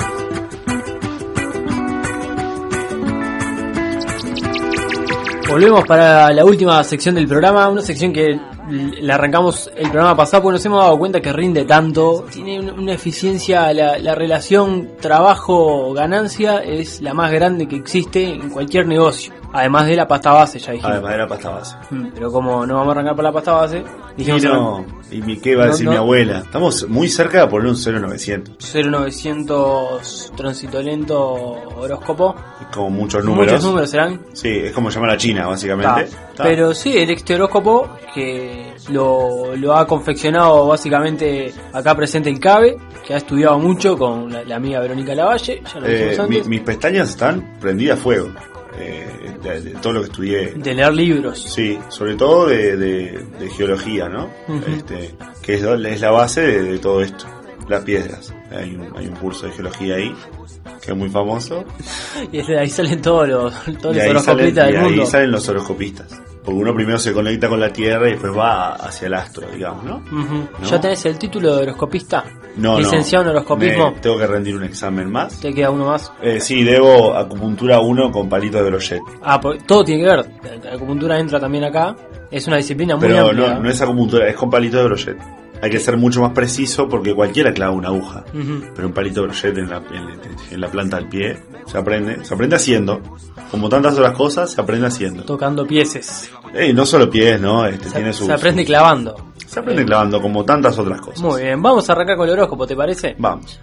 Volvemos para la última sección del programa, una sección que le arrancamos el programa pasado porque nos hemos dado cuenta que rinde tanto, tiene una eficiencia, la, la relación trabajo-ganancia es la más grande que existe en cualquier negocio, además de la pasta base, ya dijimos. Además de la pasta base. Pero como no vamos a arrancar por la pasta base, dijimos... Y, no, y mi, ¿qué va a decir no, no. mi abuela? Estamos muy cerca de poner un cero novecientos. cero novecientos tránsito lento horóscopo. Como muchos números. Muchos números serán. Sí, es como llamar a China, básicamente. Ta. Ta. Pero sí, el este horóscopo que lo, lo ha confeccionado básicamente acá presente el CABE, que ha estudiado mucho con la, la amiga Verónica Lavalle. Ya lo eh, dijimos antes. Mi, mis pestañas están prendidas a fuego. Eh, de, de todo lo que estudié. De leer libros. Sí, sobre todo de, de, de geología, ¿no? Uh-huh. Este, que es, es la base de, de todo esto. Las piedras. Hay un, hay un curso de geología ahí, que es muy famoso. Y de ahí salen todos los, todos los horoscopistas salen, del y mundo. Y ahí salen los horoscopistas. Porque uno primero se conecta con la Tierra y después va hacia el astro, digamos, ¿no? Uh-huh. ¿No? ¿Ya tenés el título de horoscopista? No, Licenciado no. en horoscopismo. Me, tengo que rendir un examen más. ¿Te queda uno más? Eh, sí, debo acupuntura uno con palito de brochet. Ah, pues todo tiene que ver. La acupuntura entra también acá. Es una disciplina muy Pero amplia. no, no es acupuntura, es con palito de brochet. Hay que ser mucho más preciso porque cualquiera clava una aguja. Uh-huh. Pero un palito de brochet en la, en, en la planta del pie se aprende. Se aprende haciendo. Como tantas otras cosas, se aprende haciendo. Tocando pieses. Eh, no solo pies, ¿no? Este, se, tiene su, se aprende su, clavando. Se aprende eh. clavando, como tantas otras cosas. Muy bien, vamos a arrancar con el horóscopo, ¿te parece? Vamos.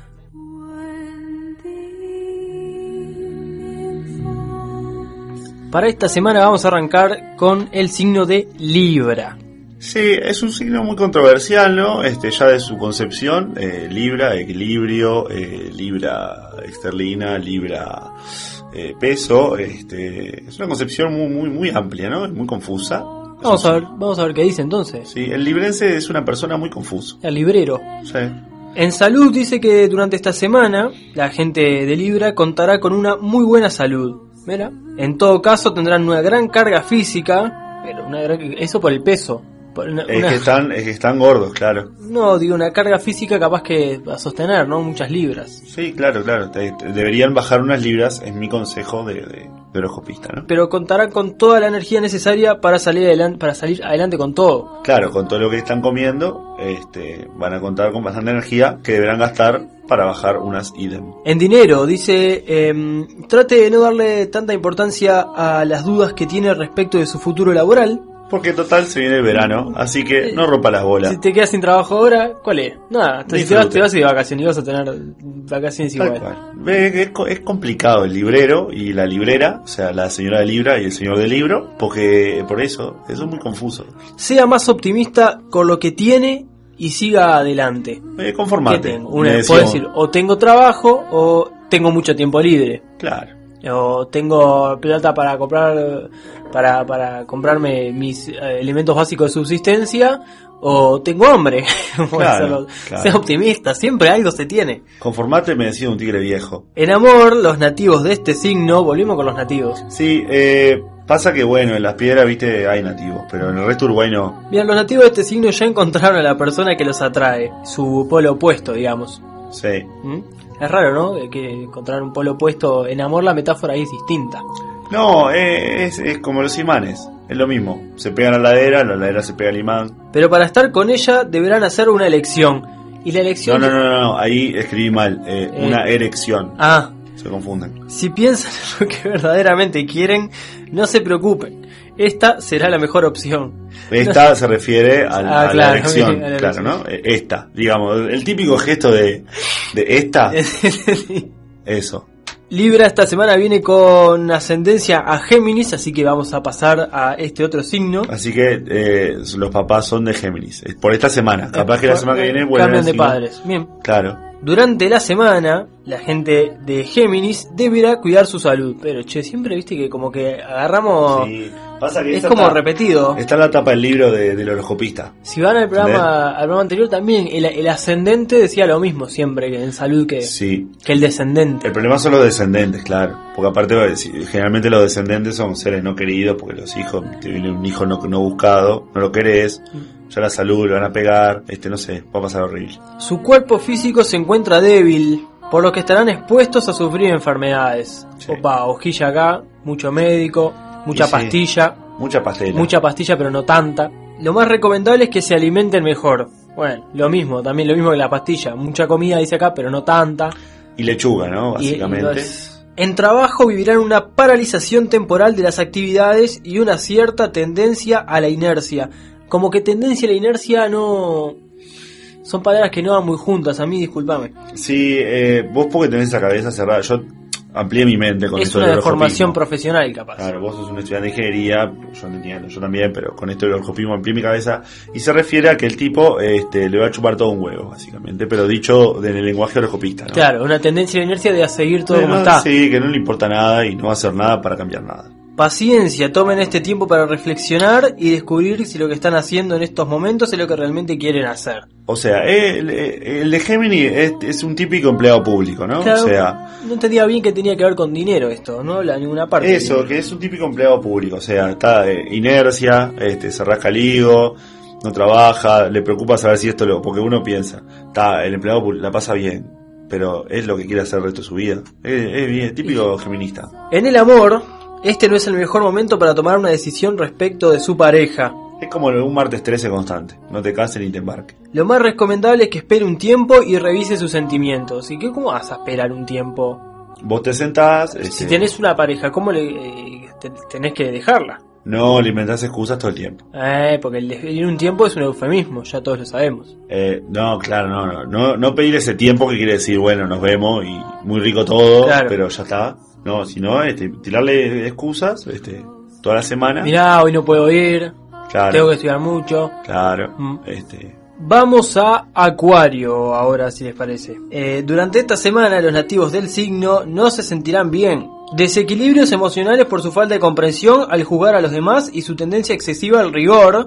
Para esta semana vamos a arrancar con el signo de Libra. Sí, es un signo muy controversial, ¿no? Este, ya de su concepción, eh, Libra, equilibrio, eh, Libra esterlina, Libra eh, peso, este, es una concepción muy, muy, muy amplia, ¿no? Muy confusa. Vamos a ver, vamos a ver qué dice entonces. Sí, el librense es una persona muy confusa. El librero. Sí. En salud dice que durante esta semana la gente de Libra contará con una muy buena salud. Mira, en todo caso tendrán una gran carga física, pero una gran, eso por el peso. Una, Es una- que están, es que están gordos, claro. no, digo, una carga física capaz que a sostener, ¿no? Muchas libras. Sí, claro, claro. Te- te- deberían bajar unas libras, es mi consejo de, de, de horoscopista, ¿no? Pero contarán con toda la energía necesaria para salir adelante, para salir adelante con todo. Claro, con todo lo que están comiendo, este, van a contar con bastante energía que deberán gastar para bajar unas idem. En dinero, dice, em, trate de no darle tanta importancia a las dudas que tiene respecto de su futuro laboral. Porque total se viene el verano, así que no rompa las bolas. Si te quedas sin trabajo ahora, ¿cuál es? Nada, te, te, vas, Disfrute. te vas de vacaciones y vas a tener vacaciones Tal igual. cual. Ve que es, co- es complicado el librero y la librera, o sea, la señora de libra y el señor del libro, porque por eso, eso es muy confuso. Sea más optimista con lo que tiene y siga adelante. Eh, conformate. ¿Qué tengo? Una, Me puedo decíamos. decir, o tengo trabajo o tengo mucho tiempo libre. Claro. O tengo plata para comprar para, para comprarme mis eh, elementos básicos de subsistencia, o tengo hambre. Puede Claro, serlo. claro. Sea optimista, siempre algo se tiene. Conformate, me decía un tigre viejo. En amor, los nativos de este signo, volvimos con los nativos. Sí, eh, pasa que bueno, en las piedras, viste, hay nativos, pero en el resto de Uruguay no. Bien, los nativos de este signo ya encontraron a la persona que los atrae, su polo opuesto, digamos. Sí. ¿Mm? Es raro, ¿no? De que encontrar un polo opuesto. En amor la metáfora ahí es distinta. No, eh, es, es como los imanes, es lo mismo. Se pegan a la ladera, la ladera se pega al imán. Pero para estar con ella deberán hacer una elección. Y la No, elección... no, no, no, no, ahí escribí mal, eh, Eh. una erección. Ah, Se confunden. si piensan en lo que verdaderamente quieren, no se preocupen. Esta será la mejor opción. Esta se refiere al- Ah, a la claro, erección, a la claro, erección. ¿no? Eh, Esta, digamos, el típico gesto de, de esta, eso. Libra esta semana viene con ascendencia a Géminis, así que vamos a pasar a este otro signo. Así que eh, los papás son de Géminis. Es por esta semana. Capaz que la semana que viene vuelven Cambian de encima. padres. Bien. Claro. Durante la semana, la gente de Géminis deberá cuidar su salud. Pero, che, siempre viste que como que agarramos... Sí. Pasa que es esta como está- repetido. Está en la tapa del libro de, del horoscopista. Si van al programa, al programa anterior también, el, el ascendente decía lo mismo siempre que en salud que, Sí. que el descendente. El problema son los descendentes, claro. Porque aparte, si- generalmente los descendentes son seres no queridos, porque los hijos, te viene un hijo no, no buscado, no lo querés, ya la salud le van a pegar, este no sé, va a pasar horrible. Su cuerpo físico se encuentra débil, por lo que estarán expuestos a sufrir enfermedades. Opa, hojilla acá, mucho médico, mucha Y sí, pastilla. Mucha pastilla. Mucha pastilla, pero no tanta. Lo más recomendable es que se alimenten mejor. Bueno, lo mismo, también lo mismo que la pastilla. Mucha comida, dice acá, pero no tanta. Y lechuga, ¿no? Y- y Básicamente. los- En trabajo vivirán una paralización temporal de las actividades y una cierta tendencia a la inercia. Como que tendencia a la inercia no... Son palabras que no van muy juntas, a mí discúlpame. Sí, eh, vos porque tenés esa cabeza cerrada. Yo amplié mi mente con Es esto una del deformación horoscopismo. profesional, capaz. Claro, vos sos un estudiante de ingeniería, yo no entiendo, yo también, pero con esto del horoscopismo amplié mi cabeza. Y se refiere a que el tipo este, le va a chupar todo un huevo, básicamente, pero dicho en el lenguaje horoscopista, ¿no? Claro, una tendencia a la inercia de a seguir todo Eh, como no, está. Sí, que no le importa nada y no va a hacer nada para cambiar nada. Paciencia, tomen este tiempo para reflexionar y descubrir si lo que están haciendo en estos momentos es lo que realmente quieren hacer. O sea, el, el de Gemini es, es un típico empleado público, ¿no? Claro, O sea, no entendía bien que tenía que ver con dinero esto, no habla de ninguna parte. de eso, dinero. que es un típico empleado público, o sea, está de inercia, este, se rasca el higo, no trabaja, le preocupa saber si esto lo... Porque uno piensa, está, el empleado público la pasa bien, pero es lo que quiere hacer el resto de su vida. Es, es bien, típico geminista. En el amor, este no es el mejor momento para tomar una decisión respecto de su pareja. Es como un martes trece constante, no te cases ni te embarques. Lo más recomendable es que espere un tiempo y revise sus sentimientos. ¿Y qué, cómo vas a esperar un tiempo? Vos te sentás... Si este, tenés una pareja, ¿cómo le eh, te- tenés que dejarla? no le inventás excusas todo el tiempo. Eh, porque el de un tiempo es un eufemismo, ya todos lo sabemos. Eh, no, claro, no, no, no, no pedir ese tiempo que quiere decir, bueno, nos vemos y muy rico todo, Claro. pero ya está. No, sino este, tirarle excusas, este, toda la semana. Mirá, hoy no puedo ir, Claro. tengo que estudiar mucho. Claro, Mm. este, Vamos a Acuario ahora, si les parece. Eh, durante esta semana los nativos del signo no se sentirán bien. Desequilibrios emocionales por su falta de comprensión al juzgar a los demás y su tendencia excesiva al rigor.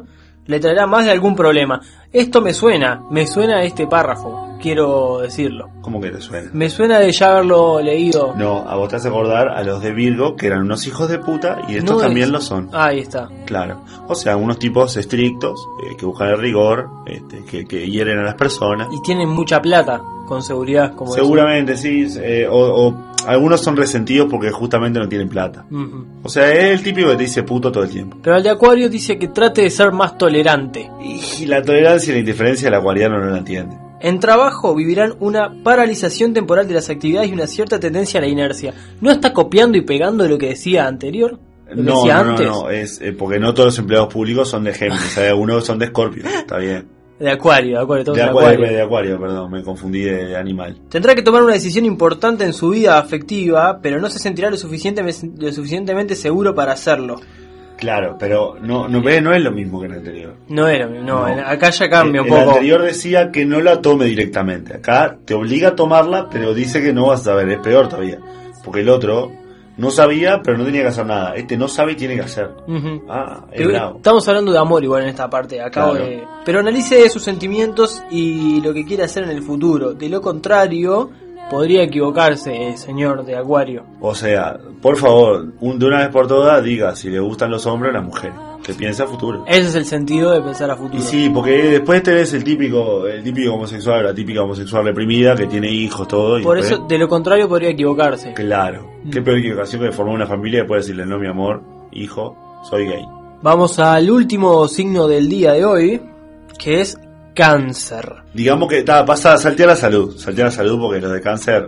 le traerá más de algún problema. Esto me suena, me suena a este párrafo, quiero decirlo. ¿Cómo que te suena? Me suena de ya haberlo leído. No, a vos te hace acordar a los de Virgo, que eran unos hijos de puta, y estos No también es- lo son. Ahí está. Claro. O sea, unos tipos estrictos, eh, que buscan el rigor, este, que, que hieren a las personas. Y tienen mucha plata, con seguridad, como Seguramente sí, eh, o, o algunos son resentidos porque justamente no tienen plata. decía. Ujú. O sea, es el típico que te dice puto todo el tiempo. Pero el de Acuario dice que trate de ser más tolerante. Y la tolerancia y la indiferencia el acuariano no la entiende. En trabajo vivirán una paralización temporal de las actividades y una cierta tendencia a la inercia. ¿No está copiando y pegando lo que decía anterior? ¿Lo que No, decía no, no, antes? no, es eh, porque no todos los empleados públicos son de Géminis, hay algunos que son de Escorpio, está bien. De Acuario, de Acuario, todos De de acuario, Acuario. de acuario, perdón, me confundí de animal. Tendrá que tomar una decisión importante en su vida afectiva, pero no se sentirá lo, suficiente, lo suficientemente seguro para hacerlo. Claro, pero no, no, ve, no es lo mismo que en el anterior. No era, no, No. en- acá ya cambia El, un el poco. anterior decía que no la tome directamente. Acá te obliga a tomarla, pero dice que no vas a saber. Es peor todavía. Porque el otro no sabía, pero no tenía que hacer nada. Este no sabe y tiene que hacer. Ujú. Ah, es Que- bravo. Estamos hablando de amor igual en esta parte. Acabo Claro. de... Pero analice sus sentimientos y lo que quiere hacer en el futuro. De lo contrario, podría equivocarse el señor de Acuario. O sea, por favor, un, de una vez por todas, diga si le gustan los hombres o las mujeres. Que piense a futuro. Ese es el sentido de pensar a futuro. Y sí, porque después tenés el típico, el típico homosexual, la típica homosexual reprimida que tiene hijos, todo. Y Por después- eso, de lo contrario, podría equivocarse. Claro. Qué peor equivocación que formar una familia y después decirle, no, mi amor, hijo, soy gay. Vamos al último signo del día de hoy, que es Cáncer. Digamos que está, pasa a saltear la salud. Saltear la salud porque los de cáncer.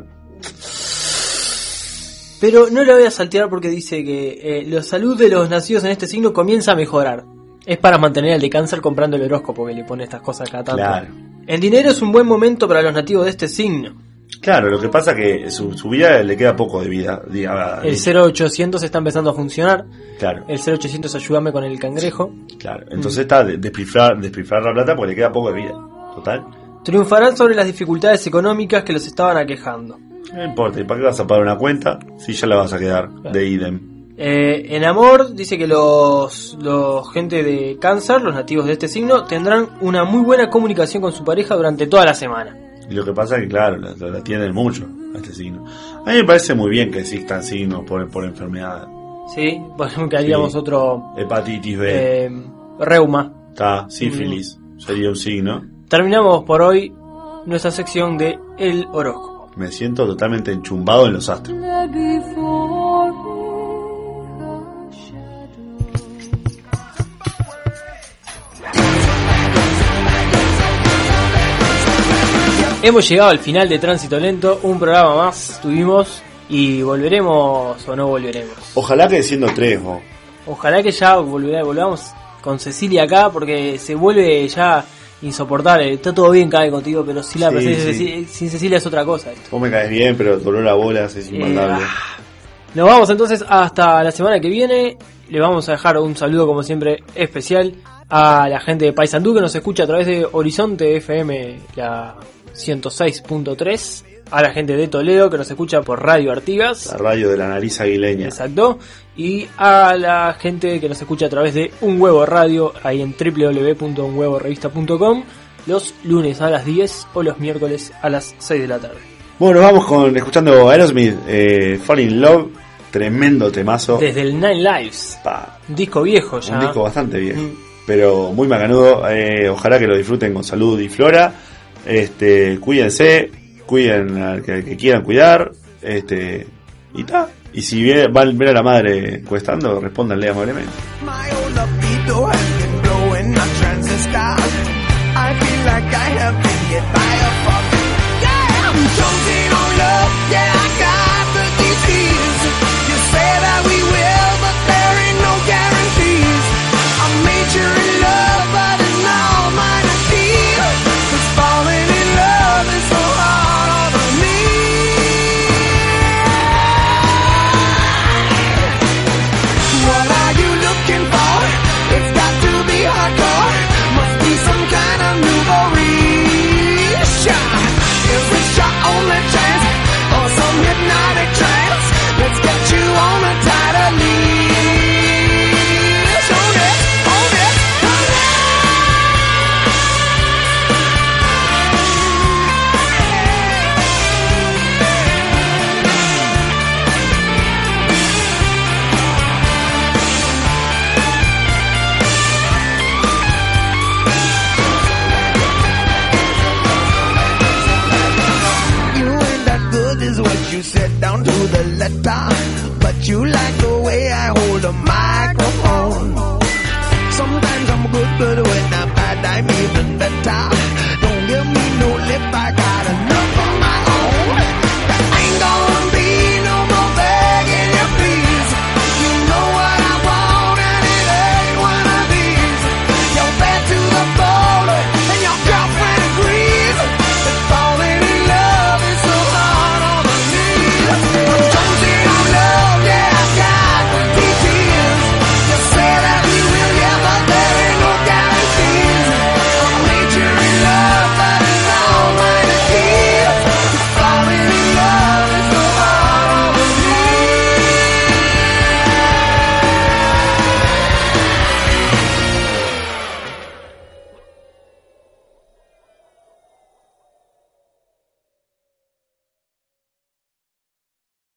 Pero no lo voy a saltear porque dice que eh, la salud de los nacidos en este signo comienza a mejorar. Es para mantener al de Cáncer comprando el horóscopo que le pone estas cosas cada tanto. Claro. El dinero es un buen momento para los nativos de este signo. Claro, lo que pasa es que su, su vida le queda poco de vida. diga- El cero ochocientos está empezando a funcionar. Claro, El cero ochocientos ayúdame con el cangrejo. claro. Entonces está de- despilfar, despilfar la plata porque le queda poco de vida. Total. Triunfarán sobre las dificultades económicas que los estaban aquejando. No importa, ¿y para qué vas a pagar una cuenta si ya la vas a quedar de idem? Eh, en amor, dice que los, los gente de Cáncer, los nativos de este signo, tendrán una muy buena comunicación con su pareja durante toda la semana. Y lo que pasa es que, claro, la, la atienden mucho a este signo. A mí me parece muy bien que existan signos por, por enfermedad. Sí, por ejemplo, que haríamos Sí. otro Hepatitis B, eh, reuma. está, sífilis, sería un signo. Terminamos por hoy nuestra sección de El Horóscopo. Me siento totalmente enchumbado en los astros. Hemos llegado al final de Tránsito Lento, un programa más tuvimos y volveremos o no volveremos. Ojalá que siendo tres, vos. Ojalá que ya volverá- volvamos con Cecilia acá porque se vuelve ya insoportable. Está todo bien cada vez contigo, pero si la Sí, presencia de sí. Cecilia- sin Cecilia es otra cosa esto. Vos me caes bien, pero el dolor a bolas es Eh, inmandable. Nos vamos entonces hasta la semana que viene. Le vamos a dejar un saludo como siempre especial a la gente de Paysandú que nos escucha a través de Horizonte F M, la ciento seis punto tres. A la gente de Toledo que nos escucha por Radio Artigas. La radio de la nariz aguileña. Exacto. Y a la gente que nos escucha a través de Un Huevo Radio, ahí en doble u doble u doble u punto un huevo revista punto com, los lunes a las diez o los miércoles a las seis de la tarde. Bueno, vamos con escuchando Aerosmith, eh, Fall in Love, tremendo temazo. Desde el Nine Lives. Pa, Un disco viejo ya. un disco bastante viejo, pero muy macanudo. Eh, ojalá que lo disfruten con salud y flora. Este, cuídense, cuiden al que, que quieran cuidar. Este, y ta. Y si vie- van a ver a la madre cuestando, respóndanle amablemente. libido has been blowing my transistor. I feel like I have been hit by a fucking yeah. I'm choking on love, yeah I got